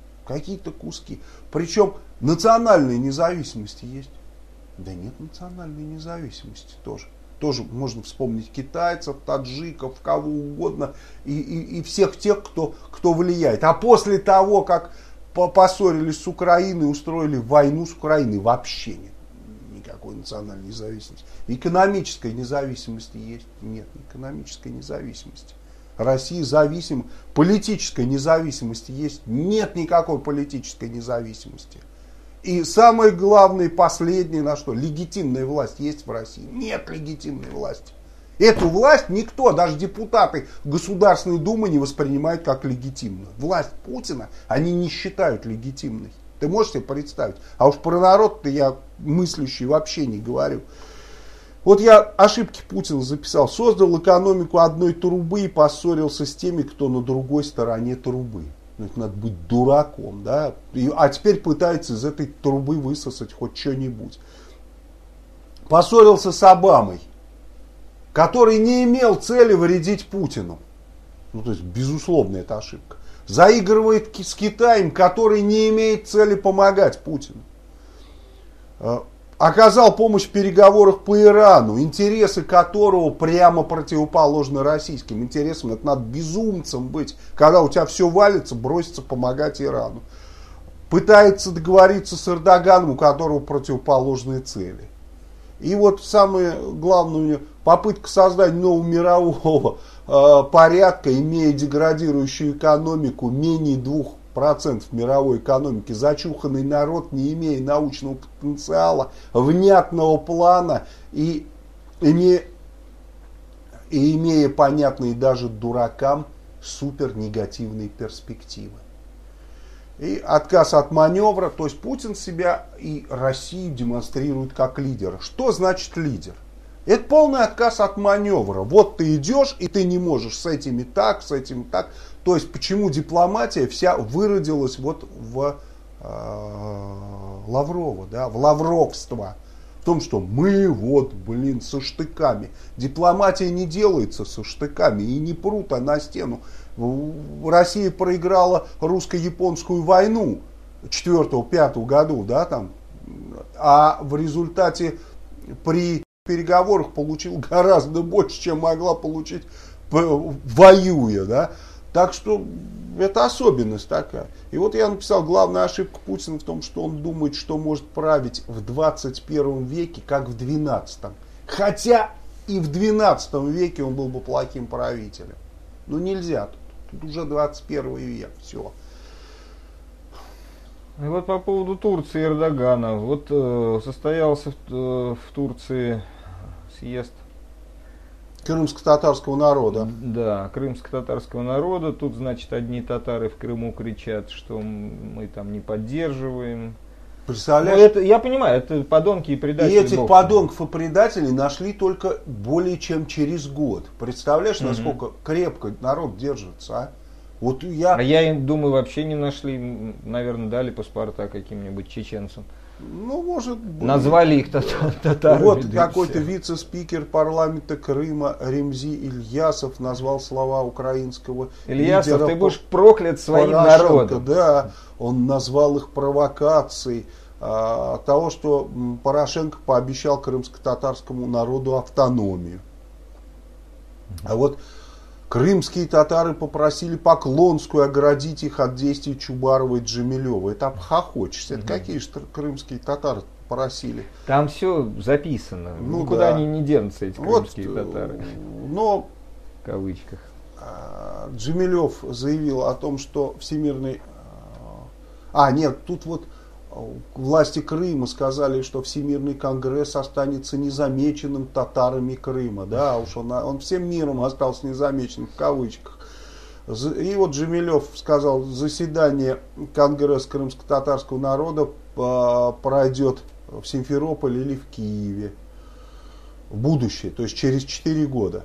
Причем национальной независимости есть? Да нет национальной независимости тоже. Тоже можно вспомнить китайцев, таджиков, кого угодно. И всех тех, кто влияет. А после того, как поссорились с Украиной, устроили войну с Украиной, вообще нет никакой национальной независимости. Экономической независимости есть? Нет экономической независимости. Россия зависима. Политической независимости есть? Нет никакой политической независимости. И самое главное, последнее на что? Легитимная власть есть в России? Нет легитимной власти. Эту власть никто, даже депутаты Государственной Думы не воспринимают как легитимную. Власть Путина они не считают легитимной. Ты можешь себе представить? А уж про народ-то я мыслящий вообще не говорю. Вот я ошибки Путина записал. Создал экономику одной трубы и поссорился с теми, кто на другой стороне трубы. Ну, это надо быть дураком, да? А теперь пытается из этой трубы высосать хоть что-нибудь. Поссорился с Обамой, который не имел цели вредить Путину. Ну, то есть, безусловно, это ошибка. Заигрывает с Китаем, который не имеет цели помогать Путину. Оказал помощь в переговорах по Ирану, интересы которого прямо противоположны российским интересам. Это надо безумцем быть, когда у тебя все валится, броситься помогать Ирану. Пытается договориться с Эрдоганом, у которого противоположные цели. И вот самое главное у него попытка создания нового мирового порядка, имея деградирующую экономику, менее 2% мировой экономики, зачуханный народ, не имея научного потенциала, внятного плана и имея понятные даже дуракам супер негативные перспективы. И отказ от маневра, то есть Путин себя и Россию демонстрирует как лидера. Что значит лидер? Это полный отказ от маневра. Вот ты идешь, и ты не можешь с этими так, с этим так. То есть почему дипломатия вся выродилась вот в Лаврова, да, в лавровство. В том, что мы вот, со штыками. Дипломатия не делается со штыками и не прут на стену. Россия проиграла русско-японскую войну 4-5 году, да, там, а в результате при переговорах получил гораздо больше, чем могла получить воюя, да. Так что это особенность такая. И вот я написал, главная ошибка Путина в том, что он думает, что может править в 21 веке, как в 12-м. Хотя и в 12 веке он был бы плохим правителем. Но нельзя. Тут уже 21 век. Все. И вот по поводу Турции и Эрдогана. Вот состоялся в Турции съезд крымско-татарского народа. Да, крымско-татарского народа. Тут, значит, одни татары в Крыму кричат, что мы там не поддерживаем. Представляешь? Ну, это, я понимаю, это подонки и предатели. И этих подонков и предателей нашли только более чем через год. Представляешь, насколько крепко народ держится, а? Вот я думаю, вообще не нашли. Наверное, дали паспорта каким-нибудь чеченцам. Ну, может быть. Назвали их татарами. Вот какой-то вице-спикер парламента Крыма Ремзи Ильясов назвал слова украинского Ильясов, лидера ты будешь проклят своим народом. Да, он назвал их провокацией того, что Порошенко пообещал крымско-татарскому народу автономию. А вот крымские татары попросили Поклонскую оградить их от действий Чубарова и Джемилева. Это обхохочешься. Это какие же крымские татары просили? Там все записано. Ну, никуда да. они не денутся, эти крымские татары. Но в кавычках. Джемилев заявил о том, что всемирный... тут вот власти Крыма сказали, что Всемирный конгресс останется незамеченным татарами Крыма. Да, уж он всем миром остался незамеченным, в кавычках. И вот Джемилев сказал, заседание Конгресса крымско-татарского народа пройдет в Симферополе или в Киеве. В будущее, то есть через 4 года.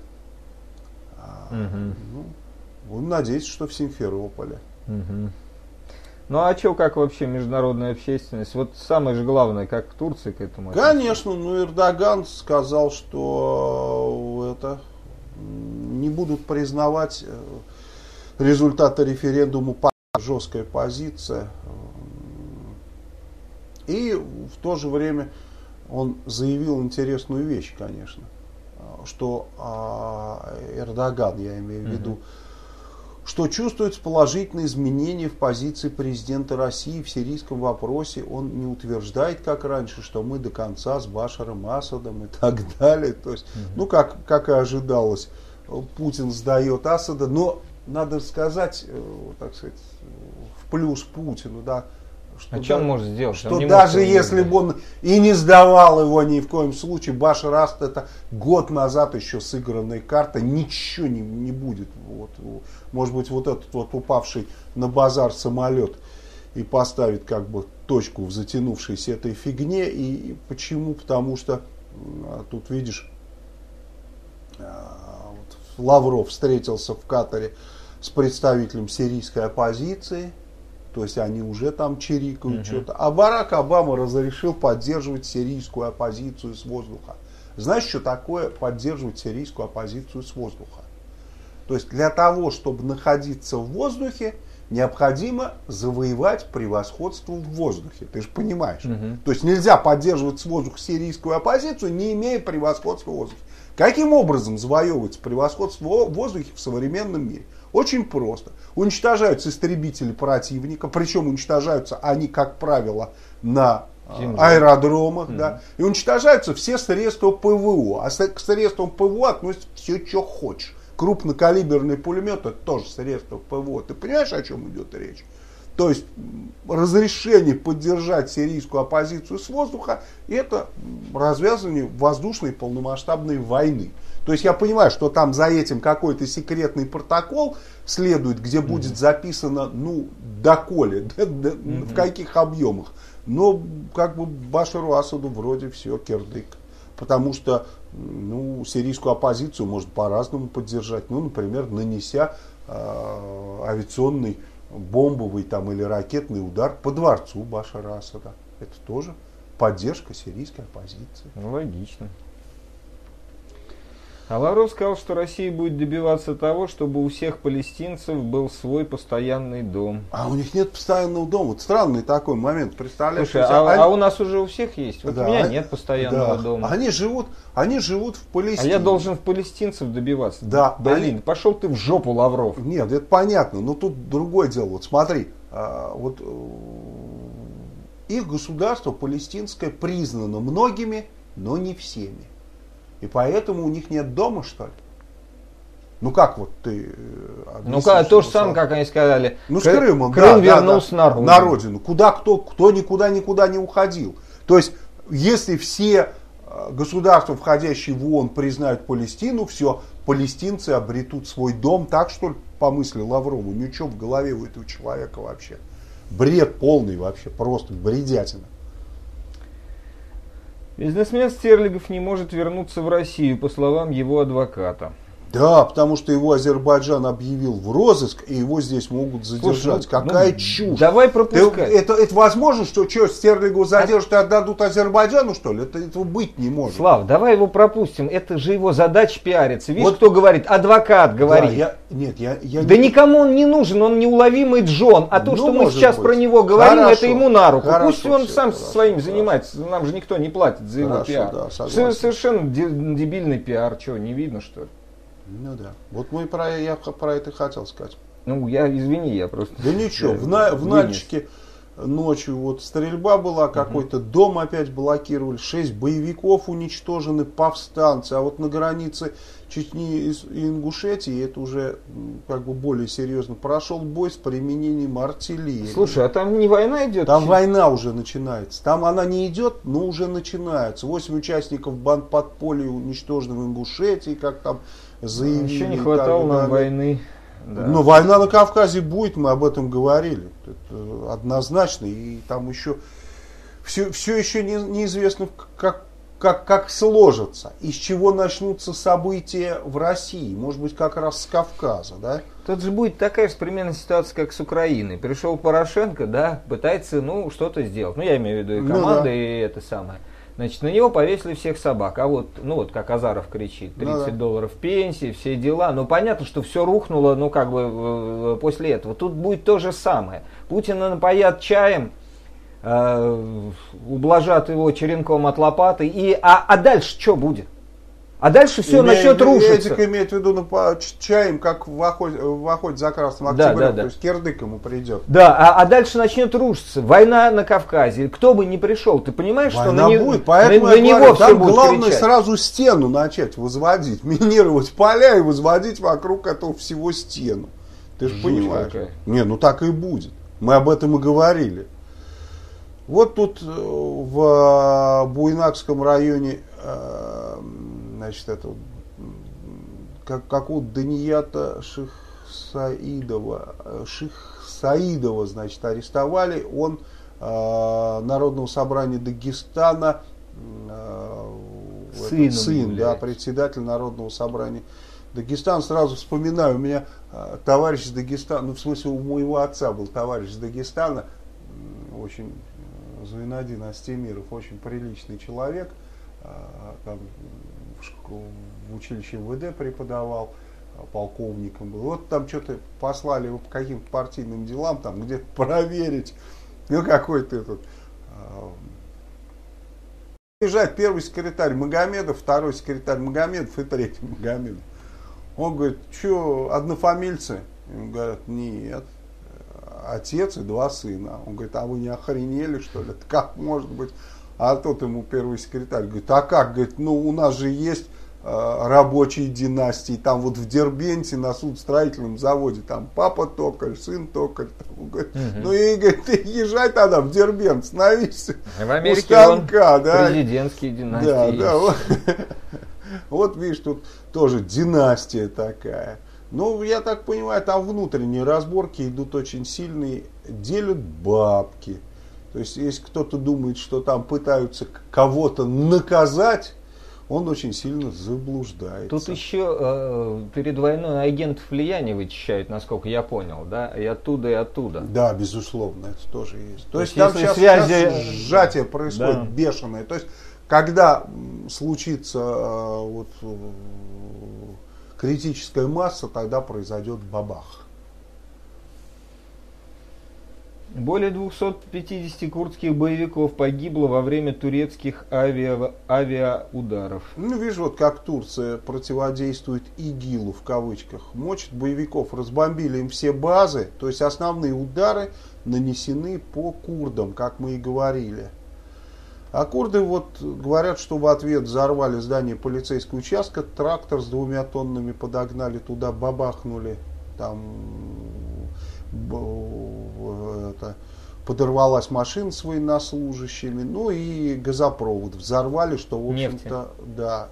Будем надеяться, что в Симферополе. Ну а что, как вообще международная общественность? Вот самое же главное, как Турция к этому относится? Конечно, но Эрдоган сказал, что это не будут признавать результаты референдума, жесткая позиция. И в то же время он заявил интересную вещь, конечно, что Эрдоган, я имею в виду, что чувствуется положительные изменения в позиции президента России в сирийском вопросе. Он не утверждает, как раньше, что мы до конца с Башаром Асадом и так далее. То есть, как и ожидалось, Путин сдает Асада, но надо сказать, так сказать, в плюс Путину, да, что, что он может сделать? Что даже если бы он и не сдавал его ни в коем случае, Башар Асад, это год назад еще сыгранная карта, ничего не будет. Вот, может быть, вот этот вот упавший на базар самолет и поставит как бы точку в затянувшейся этой фигне. И почему? Потому что тут видишь, Лавров встретился в Катаре с представителем сирийской оппозиции. То есть они уже там чирикают что-то. А Барак Обама разрешил поддерживать сирийскую оппозицию с воздуха. Знаешь, что такое поддерживать сирийскую оппозицию с воздуха? То есть для того, чтобы находиться в воздухе, необходимо завоевать превосходство в воздухе. Ты же понимаешь. То есть нельзя поддерживать с воздуха сирийскую оппозицию, не имея превосходства в воздухе. Каким образом завоевывается превосходство в воздухе в современном мире? Очень просто. Уничтожаются истребители противника, причем уничтожаются они, как правило, на аэродромах, да, и уничтожаются все средства ПВО. А к средствам ПВО относится все, что хочешь. Крупнокалиберный пулемет — это тоже средство ПВО. Ты понимаешь, о чем идет речь? То есть разрешение поддержать сирийскую оппозицию с воздуха — это развязывание воздушной полномасштабной войны. То есть я понимаю, что там за этим какой-то секретный протокол следует, где будет записано, ну, доколе, в каких объемах. Но как бы Башару Асаду вроде все кирдык. Потому что, ну, сирийскую оппозицию можно по-разному поддержать. Ну, например, нанеся авиационный, бомбовый там, или ракетный удар по дворцу Башара Асада. Это тоже поддержка сирийской оппозиции. Ну, логично. А Лавров сказал, что Россия будет добиваться того, чтобы у всех палестинцев был свой постоянный дом. А у них нет постоянного дома. Вот странный такой момент. Представляешь? Слушай, а у нас уже у всех есть. Вот да, у меня нет постоянного дома. Они живут в Палестине. А я должен в палестинцев добиваться. Да. Блин, пошел ты в жопу, Лавров. Нет, это понятно. Но тут другое дело. Вот смотри. Вот их государство палестинское признано многими, но не всеми. И поэтому у них нет дома, что ли? Ну как вот ты... Ну как, то же самое, как они сказали. Ну с Крымом, Крым вернулся на родину. На родину. Кто никуда не уходил. То есть, если все государства, входящие в ООН, признают Палестину, все, палестинцы обретут свой дом. Так что ли, по мысли Лаврова? Ничего в голове у этого человека вообще. Бред полный вообще, просто бредятина. Бизнесмен Стерлигов не может вернуться в Россию, по словам его адвоката. Да, потому что его Азербайджан объявил в розыск, и его здесь могут задержать. Слушай, какая чушь. Давай пропускай. Это возможно, что Стерлигову задержат и отдадут Азербайджану, что ли? Этого быть не может. Слав, давай его пропустим. Это же его задача пиариться. Видишь, вот, кто говорит? Адвокат говорит. Да, да никому он не нужен, он неуловимый Джон. А то, что мы сейчас про него говорим, хорошо, это ему на руку. Хорошо, пусть он сам своим занимается. Нам же никто не платит за его пиар. Да, совершенно дебильный пиар. Что, не видно, что ли? Ну да. Вот я про это хотел сказать. Ну, извини, я просто... Да ничего, в Нальчике ночью вот стрельба была, какой-то дом опять блокировали, 6 боевиков уничтожены, повстанцы. А вот на границе Чечни и Ингушетии это уже как бы более серьезно. Прошел бой с применением артиллерии. Слушай, а там не война идет? Там война уже начинается. Там она не идет, но уже начинается. 8 участников бандподполья уничтожены в Ингушетии, как там заявили. Еще не хватало нам войны. Да. Но война на Кавказе будет, мы об этом говорили. Это однозначно. И там еще все еще неизвестно, как сложится. Из чего начнутся события в России. Может быть, как раз с Кавказа. Да? Тут же будет такая же примерно ситуация, как с Украиной. Пришел Порошенко, да, пытается что-то сделать. Ну, я имею в виду и команда, и это самое. Значит, на него повесили всех собак. А вот, как Азаров кричит, $30 пенсии, все дела. Ну, понятно, что все рухнуло, после этого. Тут будет то же самое. Путина напоят чаем, ублажат его черенком от лопаты. А дальше что будет? А дальше все начнет рушиться. Эдик имеет в виду чаем, как в охоте за красным октябрем, да. То есть кирдык ему придет. Да, а дальше начнет рушиться. Война на Кавказе. Кто бы ни пришел, ты понимаешь, война что будет, поэтому на него все там будет главное кричать. Сразу стену начать возводить, минировать поля и возводить вокруг этого всего стену. Ты же понимаешь. Какая. Не, так и будет. Мы об этом и говорили. Вот тут в Буйнакском районе, значит, это какого-то Данията Шихсаидова, значит, арестовали. Он Народного собрания Дагестана, сын, да, председатель Народного собрания Дагестана. Сразу вспоминаю, у меня товарищ из Дагестана, в смысле у моего отца был товарищ из Дагестана, очень Зуинадин Астемиров, очень приличный человек, там в училище МВД преподавал, полковником был. Вот там что-то послали его по каким-то партийным делам, там где-то проверить. Ну, какой-то этот... Приезжает первый секретарь Магомедов, второй секретарь Магомедов и третий Магомедов. Он говорит, что, однофамильцы? Ему говорят, нет, отец и два сына. Он говорит, а вы не охренели, что ли? Это как может быть? А тот ему первый секретарь говорит, а как? Говорит, ну у нас же есть рабочие династии, там вот в Дербенте на судостроительном заводе, там папа токарь, сын токарь. Там, говорит, ну и говорит, ты езжай тогда в Дербент, становись в Америке у станка, да. Президентские династии. Да, вот видишь, тут тоже династия такая. Ну, я так понимаю, там внутренние разборки идут очень сильные, делят бабки. То есть, если кто-то думает, что там пытаются кого-то наказать, он очень сильно заблуждается. Тут еще перед войной агентов влияния вычищают, насколько я понял, да, и оттуда, и оттуда. Да, безусловно, это тоже есть. То есть там сейчас сжатие происходит, да, бешеное. То есть, когда случится вот, критическая масса, тогда произойдет бабах. Более 250 курдских боевиков погибло во время турецких авиаударов. Ну, видишь, вот как Турция противодействует ИГИЛу, в кавычках, мочит боевиков, разбомбили им все базы, то есть основные удары нанесены по курдам, как мы и говорили. А курды вот говорят, что в ответ взорвали здание полицейского участка, трактор с 2 тоннами подогнали туда, бабахнули, там подорвалась машина с военнослужащими, ну и газопровод взорвали, что в общем-то, да,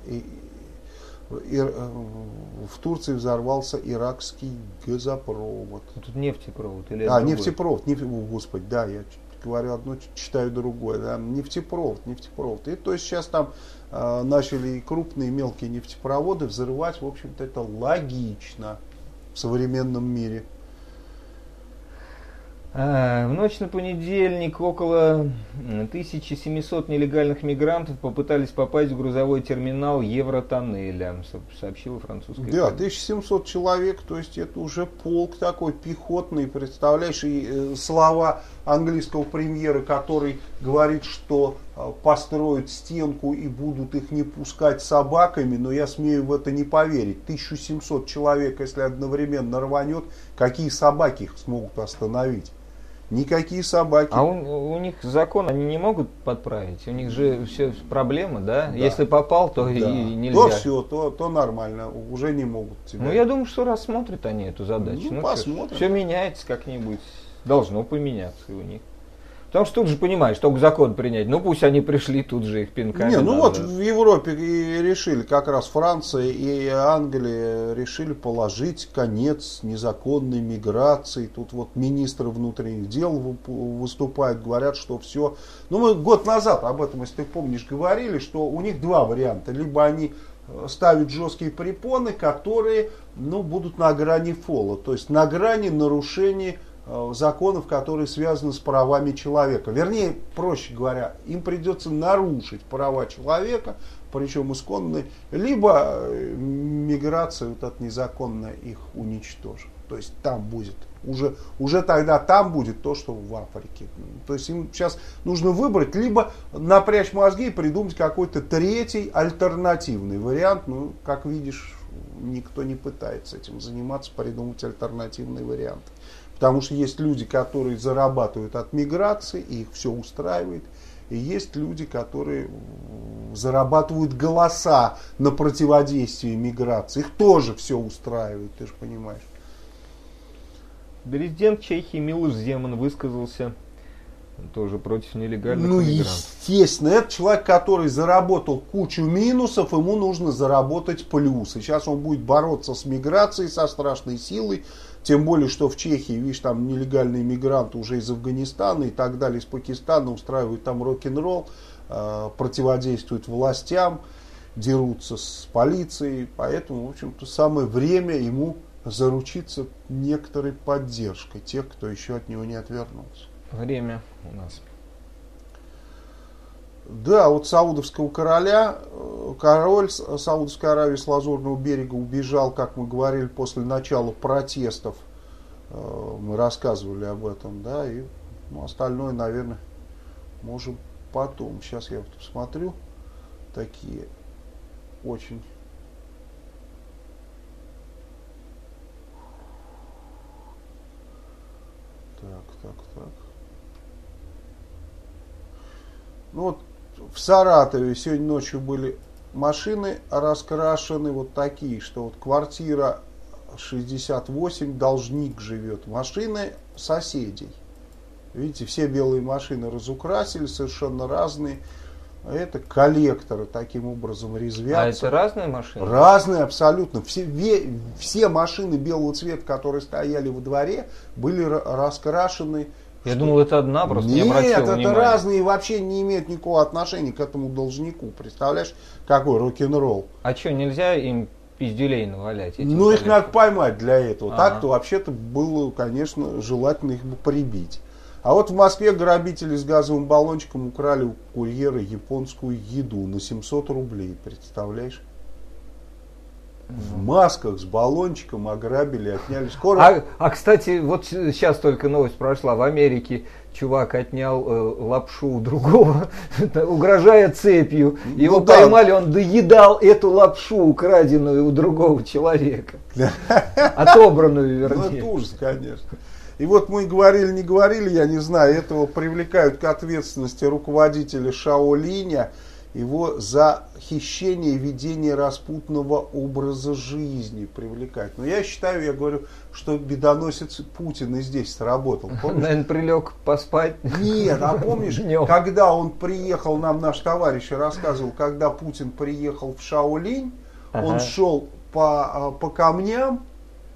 в Турции взорвался иракский газопровод. Тут нефтепровод или нефтепровод, господи, да, я говорю одно, читаю другое, да, нефтепровод. И то есть сейчас там начали и крупные, и мелкие нефтепроводы взрывать, в общем-то это логично в современном мире. В ночь на понедельник около 1700 нелегальных мигрантов попытались попасть в грузовой терминал Евротоннеля, сообщила французская. Да, 1700 человек, то есть это уже полк такой пехотный, представляешь, и слова английского премьера, который говорит, что построят стенку и будут их не пускать собаками, но я смею в это не поверить. 1700 человек, если одновременно рванет, какие собаки их смогут остановить? Никакие собаки. А у них закон они не могут подправить. У них же все проблемы, да? Если попал, то и нельзя. То все, то нормально. Уже не могут тебя. Ну я думаю, что рассмотрят они эту задачу. Ну посмотрим. Все меняется как-нибудь. Должно поменяться и у них. Потому что тут же понимаешь, только закон принять. Ну пусть они пришли, тут же их пинками. Не, ну вот в Европе и решили, как раз Франция и Англия решили положить конец незаконной миграции. Тут вот министры внутренних дел выступают, говорят, что все. Ну мы год назад об этом, если ты помнишь, говорили, что у них два варианта. Либо они ставят жесткие препоны, которые будут на грани фола, то есть на грани нарушения законов, которые связаны с правами человека. Вернее, проще говоря, им придется нарушить права человека, причем исконные, либо миграция вот эта незаконная их уничтожит. То есть там будет, уже тогда там будет то, что в Африке. То есть им сейчас нужно выбрать, либо напрячь мозги и придумать какой-то третий альтернативный вариант. Ну, как видишь, никто не пытается этим заниматься, придумать альтернативные варианты. Потому что есть люди, которые зарабатывают от миграции, и их все устраивает. И есть люди, которые зарабатывают голоса на противодействие миграции. Их тоже все устраивает, ты же понимаешь. Президент Чехии Милош Земан высказался тоже против нелегальных мигрантов. Естественно, это человек, который заработал кучу минусов, ему нужно заработать плюсы. Сейчас он будет бороться с миграцией со страшной силой. Тем более, что в Чехии, видишь, там нелегальные мигранты уже из Афганистана и так далее, из Пакистана устраивают там рок-н-ролл, противодействуют властям, дерутся с полицией. Поэтому, в общем-то, самое время ему заручиться некоторой поддержкой тех, кто еще от него не отвернулся. Время у нас. Да, вот саудовского короля, король Саудовской Аравии с Лазурного берега убежал, как мы говорили, после начала протестов. Мы рассказывали об этом, да, и остальное, наверное, можем потом. Сейчас я вот посмотрю. Такие очень... Так. Ну вот в Саратове сегодня ночью были машины раскрашены вот такие, что вот квартира 68, должник живет, машины соседей. Видите, все белые машины разукрасили, совершенно разные. Это коллекторы таким образом резвятся. А это разные машины? Разные абсолютно. Все машины белого цвета, которые стояли во дворе, были раскрашены. Я думал, это одна, просто не обратил внимания. Нет, это разные и вообще не имеют никакого отношения к этому должнику. Представляешь, какой рок-н-ролл. А что, нельзя им пиздюлей навалять? Ну, их надо поймать для этого. Так-то вообще-то было, конечно, желательно их бы прибить. А вот в Москве грабители с газовым баллончиком украли у курьера японскую еду на 700 рублей. Представляешь? В масках с баллончиком ограбили, отняли. Скоро... Кстати, вот сейчас только новость прошла. В Америке чувак отнял лапшу у другого, угрожая цепью. Его поймали, он доедал эту лапшу, украденную у другого человека. Отобранную, вернее. Ну, это ужас, конечно. И вот мы говорили, не говорили, я не знаю, этого привлекают к ответственности руководителя Шаолиня, его за хищение и ведение распутного образа жизни привлекать. Но я считаю, я говорю, что бедоносец Путин и здесь сработал. Помнишь? Наверное, прилег поспать. Нет, а помнишь, когда он приехал, нам наш товарищ рассказывал, когда Путин приехал в Шаолинь, он шел по камням,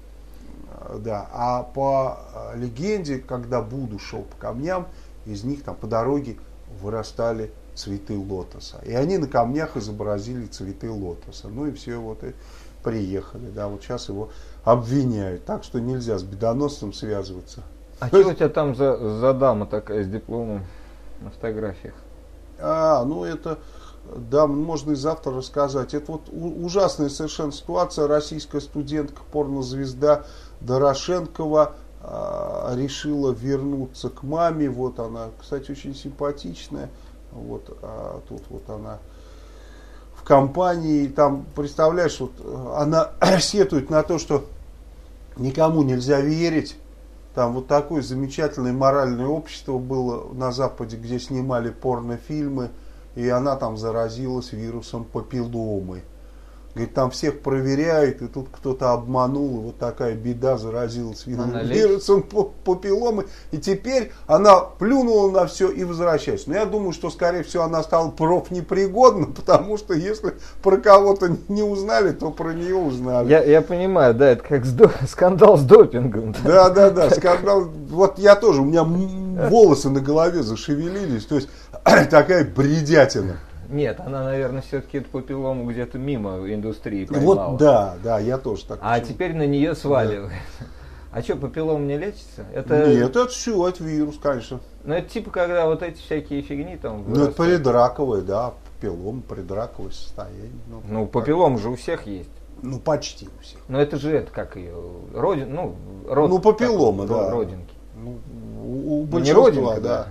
да, а по легенде, когда Будда шел по камням, из них там по дороге вырастали цветы лотоса. И они на камнях изобразили цветы лотоса. Ну и все, вот и приехали. Да, вот сейчас его обвиняют. Так что нельзя с бедоносцем связываться. А что у тебя там за дама такая с дипломом на фотографиях? Ну это... Да, можно и завтра рассказать. Это вот ужасная совершенно ситуация. Российская студентка, порнозвезда Дорошенкова решила вернуться к маме. Вот она, кстати, очень симпатичная. Вот, тут вот она в компании. Там, представляешь, вот она сетует на то, что никому нельзя верить. Там вот такое замечательное моральное общество было на Западе, где снимали порнофильмы. И она там заразилась вирусом папилломы. Говорит, там всех проверяют, и тут кто-то обманул, и вот такая беда, заразилась вирусом папилломы. И теперь она плюнула на все и возвращается. Но я думаю, что, скорее всего, она стала профнепригодна, потому что если про кого-то не узнали, то про нее узнали. Я понимаю, да, это как скандал с допингом. Да, скандал. Вот я тоже, у меня волосы на голове зашевелились, то есть такая бредятина. Нет, она, наверное, все-таки эту папиллому где-то мимо индустрии поймала. Вот да, я тоже так. А теперь на нее сваливает. Да. А что, папиллом не лечится? Нет, это все, это вирус, конечно. Ну, это типа, когда вот эти всякие фигни там... Ну, это предраковое, да, папиллом, предраковое состояние. Ну, папиллом же у всех есть. Ну, почти у всех. Но это же, это как ее, род... папиллома, да. Родинки. Ну, у большинства, не родинка, да.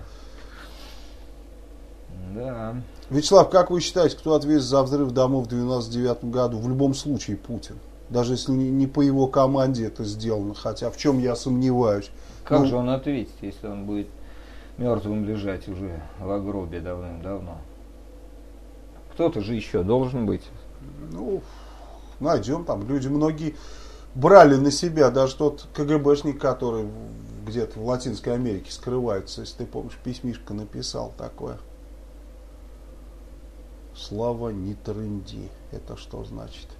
Да. Вячеслав, как вы считаете, кто ответит за взрыв домов в 1999 году? В любом случае Путин. Даже если не по его команде это сделано. Хотя в чем я сомневаюсь. Как же он ответит, если он будет мертвым лежать уже в гробе давным-давно? Кто-то же еще должен быть. Ну, найдем там. Люди многие брали на себя. Даже тот КГБшник, который где-то в Латинской Америке скрывается. Если ты помнишь, письмишко написал такое. Слава не трынди. Это что значит?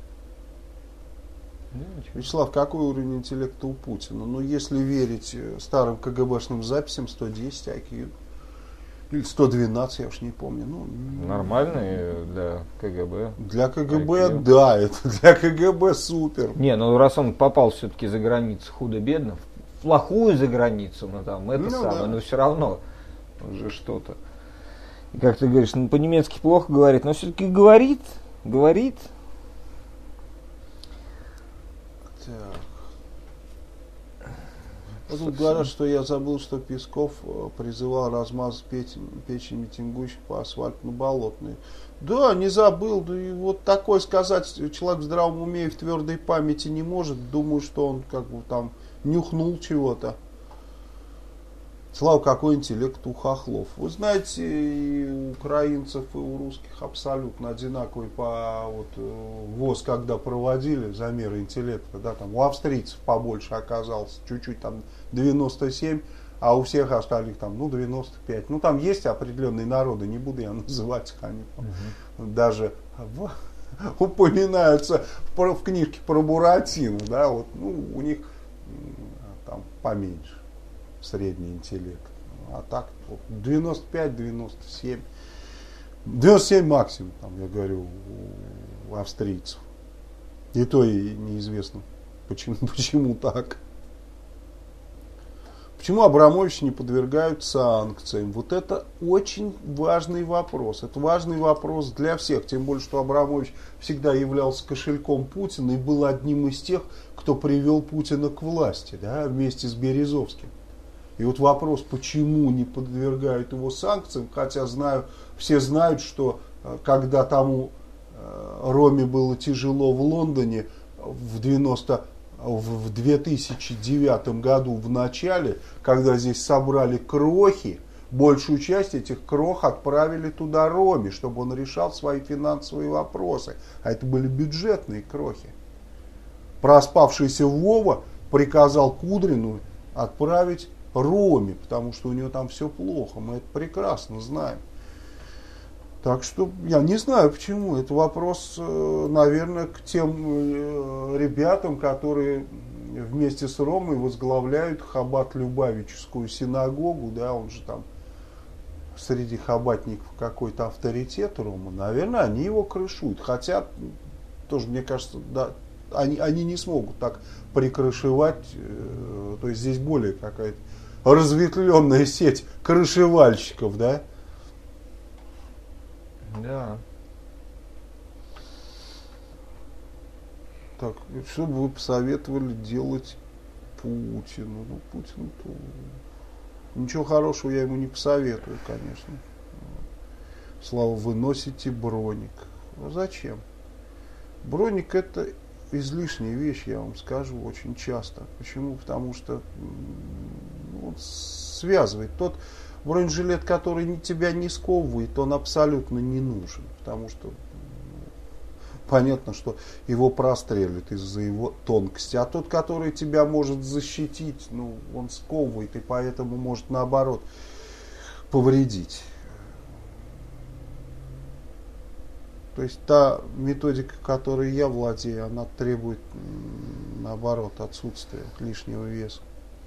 Вячеслав, какой уровень интеллекта у Путина? Ну, если верить старым КГБшным записям, 110 IQ. Или 112, я уж не помню. Ну, нормальный для КГБ. Для КГБ, IQ. Да, это для КГБ супер. Не, ну раз он попал все-таки за границу худо-бедно, в плохую за границу, но там это самое, да. Но все равно уже что-то. Как ты говоришь, ну, по-немецки плохо говорит, но все-таки говорит. Так. Вот тут говорят, что я забыл, что Песков призывал размазать печень митингующих по асфальтно-болотной. Да, не забыл. Да и вот такое сказать человек в здравом уме и в твердой памяти не может. Думаю, что он как бы там нюхнул чего-то. Слава, какой интеллект у хохлов. Вы знаете, и у украинцев, и у русских абсолютно одинаковый ВОЗ, когда проводили замеры интеллекта, да, там у австрийцев побольше оказалось, чуть-чуть там 97, а у всех остальных там, 95. Ну, там есть определенные народы, не буду я называть их, они даже упоминаются в книжке про Буратино, да, вот, у них там поменьше средний интеллект. А так 95-97. 97 максимум, там, я говорю, у австрийцев. И то и неизвестно, почему так. Почему Абрамович не подвергают санкциям? Вот это очень важный вопрос. Это важный вопрос для всех. Тем более, что Абрамович всегда являлся кошельком Путина и был одним из тех, кто привел Путина к власти, да, вместе с Березовским. И вот вопрос, почему не подвергают его санкциям, хотя все знают, что когда тому Роме было тяжело в Лондоне в 2009 году в начале, когда здесь собрали крохи, большую часть этих крох отправили туда Роме, чтобы он решал свои финансовые вопросы. А это были бюджетные крохи. Проспавшийся Вова приказал Кудрину отправить Роме, потому что у него там все плохо. Мы это прекрасно знаем. Так что я не знаю почему. Это вопрос, наверное, к тем ребятам, которые вместе с Ромой возглавляют Хаббат-Любавическую синагогу. Да, он же там среди хаббатников какой-то авторитет Рома. Наверное, они его крышуют. Хотя, тоже мне кажется, да, они не смогут так прикрышевать. То есть здесь более какая-то разветвленная сеть крышевальщиков, да? Да. Так, что бы вы посоветовали делать Путину? Путину-то... Ничего хорошего я ему не посоветую, конечно. Слава, вы носите броник. Зачем? Броник — это излишняя вещь, я вам скажу, очень часто. Почему? Потому что связывает. Тот бронежилет, который тебя не сковывает, он абсолютно не нужен. Потому что понятно, что его прострелят из-за его тонкости. А тот, который тебя может защитить, он сковывает и поэтому может наоборот повредить. То есть та методика, которой я владею, она требует, наоборот, отсутствия лишнего веса.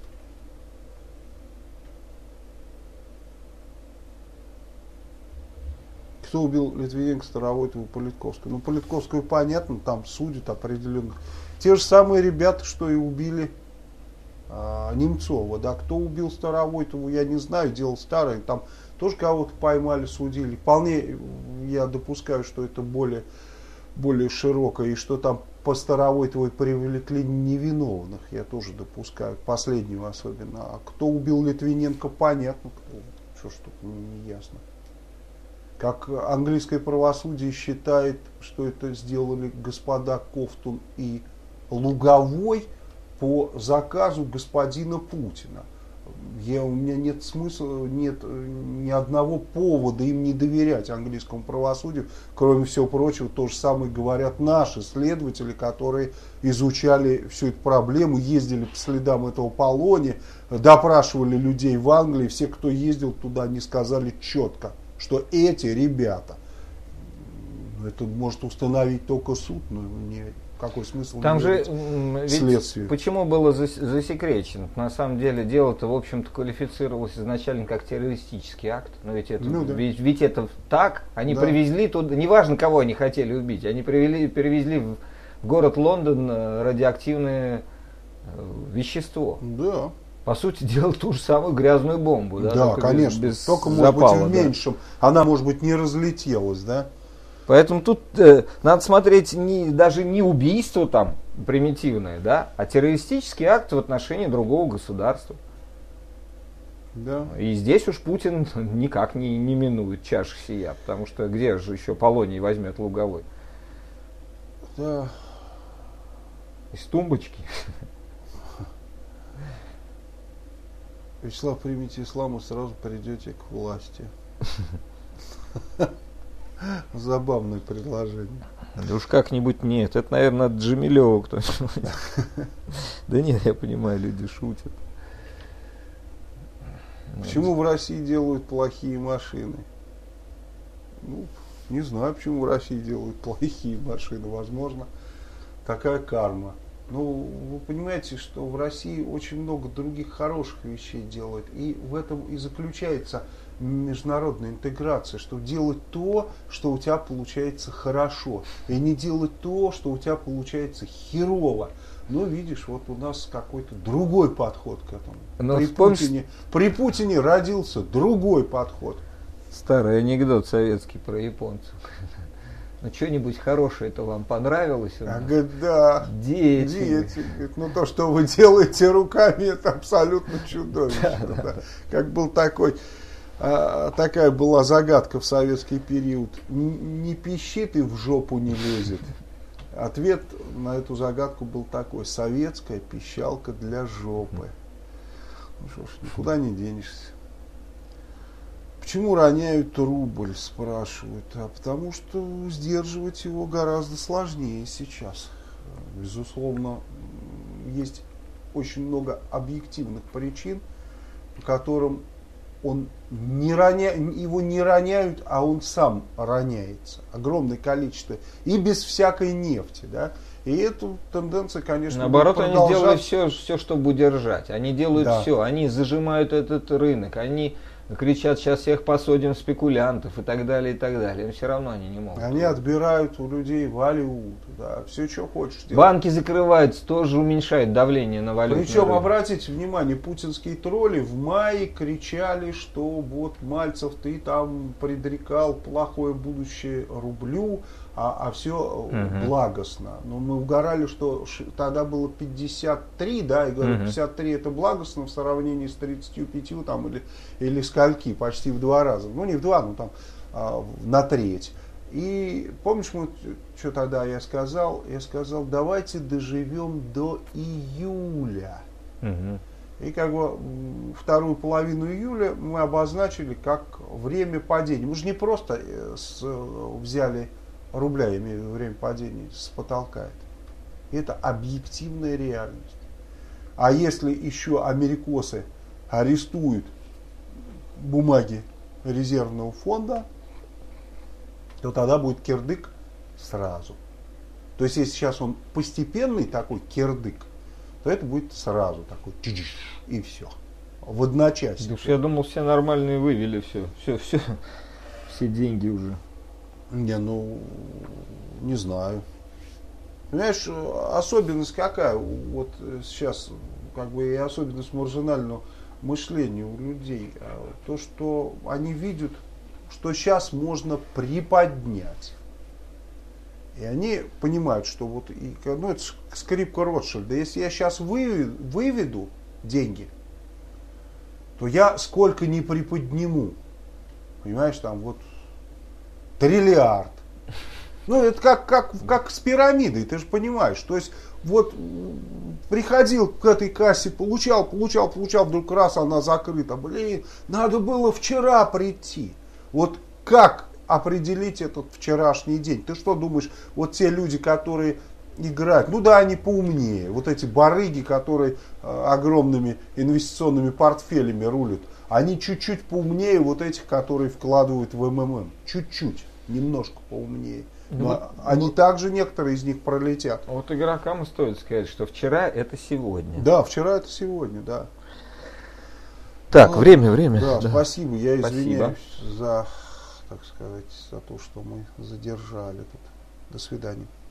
Кто убил Литвиненко, Старовойтову, Политковскую? Политковскую понятно, там судят определенных. Те же самые ребята, что и убили Немцова. Да, кто убил Старовойтову, я не знаю, дело старое. Там тоже кого-то поймали, судили. Вполне я допускаю, что это более широкое, и что там по Старовойтовой привлекли невиновных. Я тоже допускаю, последнего особенно. А кто убил Литвиненко, понятно. Что ж тут не ясно. Как английское правосудие считает, что это сделали господа Ковтун и Луговой по заказу господина Путина. У меня нет смысла, нет ни одного повода им не доверять английскому правосудию. Кроме всего прочего, то же самое говорят наши следователи, которые изучали всю эту проблему, ездили по следам этого Полония, допрашивали людей в Англии. Все, кто ездил туда, они сказали четко, что эти ребята, это может установить только суд, но какой смысл? Там же следствие. Почему было засекречено? На самом деле дело-то, в общем-то, квалифицировалось изначально как террористический акт. Но ведь это, ведь это так. Они привезли туда, неважно, кого они хотели убить, они перевезли в город Лондон радиоактивное вещество. Да. по сути дела, ту же самую грязную бомбу. Да, Да, конечно. Без только, может быть, и в меньшем. Да. Она, может быть, не разлетелась, да? Поэтому тут надо смотреть даже не убийство там примитивное, да, а террористический акт в отношении другого государства. Да. И здесь уж Путин никак не минует чаши сия, потому что где же еще Полоний возьмет Луговой? Да. Из тумбочки. Вячеслав, примите ислам и сразу придете к власти. Забавное предложение. Да уж как-нибудь нет. Это, наверное, от Джемилева кто-нибудь. Да нет, я понимаю, люди шутят. Почему в России делают плохие машины? Ну, не знаю, почему в России делают плохие машины. Возможно, такая карма. Ну, вы понимаете, что в России очень много других хороших вещей делают. И в этом и заключается международная интеграция, что делать то, что у тебя получается хорошо, и не делать то, что у тебя получается херово. Но видишь, вот у нас какой-то другой подход к этому. При Путине родился другой подход. Старый анекдот советский про японцев. Ну, что-нибудь хорошее-то вам понравилось? Говорит, да. Дети. Говорит, ну, то, что вы делаете руками, это абсолютно чудовищно. Да. Как был такая была загадка в советский период. Не пищит и в жопу не лезет. Ответ на эту загадку был такой: советская пищалка для жопы. Ну что ж, никуда не денешься. Почему роняют рубль, спрашивают. А потому что сдерживать его гораздо сложнее сейчас. Безусловно, есть очень много объективных причин, по которым его не роняют, а он сам роняется. Огромное количество. И без всякой нефти. Да? И эту тенденцию, конечно, наоборот, они делают все, чтобы удержать. Они делают все. Они зажимают этот рынок. Они кричат: сейчас всех посадим спекулянтов и так далее, и так далее. Но все равно они не могут. Они отбирают у людей валюту, да, все, что хочешь делать. Банки закрываются, тоже уменьшают давление на валюту. Причем, обратите внимание, путинские тролли в мае кричали, что вот, Мальцев, ты там предрекал плохое будущее рублю, а все благостно. Но мы угорали, что тогда было 53, да, и говорю, 53 это благостно в сравнении с 35 там, или скольки, почти в 2 раза. Ну, не в 2, но там на треть. И помнишь, что тогда я сказал? Я сказал, давайте доживем до июля. И как бы вторую половину июля мы обозначили как время падения. Мы же не просто взяли рубля, я имею в виду время падения, с потолка. Это объективная реальность. А если еще америкосы арестуют бумаги резервного фонда, то тогда будет кирдык сразу. То есть, если сейчас он постепенный такой кирдык, то это будет сразу такой и все. В одночасье. Да, я думал, все нормальные вывели все деньги уже. Не, ну, не знаю. Понимаешь, особенность какая? Вот сейчас, как бы, и особенность маржинального мышления у людей. То, что они видят, что сейчас можно приподнять. И они понимают, что вот, это скрипка Ротшильда. Если я сейчас выведу деньги, то я сколько не приподниму. Понимаешь, там вот триллиард. Ну, это как с пирамидой, ты же понимаешь. То есть, вот приходил к этой кассе, получал, вдруг раз она закрыта. Блин, надо было вчера прийти. Вот как определить этот вчерашний день? Ты что думаешь, вот те люди, которые играют, ну да, они поумнее. Вот эти барыги, которые огромными инвестиционными портфелями рулят, они чуть-чуть поумнее вот этих, которые вкладывают в МММ. Чуть-чуть, немножко поумнее. Но они также, некоторые из них пролетят. Вот игрокам стоит сказать, что вчера это сегодня. Да, вчера это сегодня, да. Так, время. Да, спасибо. Я извиняюсь за, так сказать, за то, что мы задержали тут. До свидания.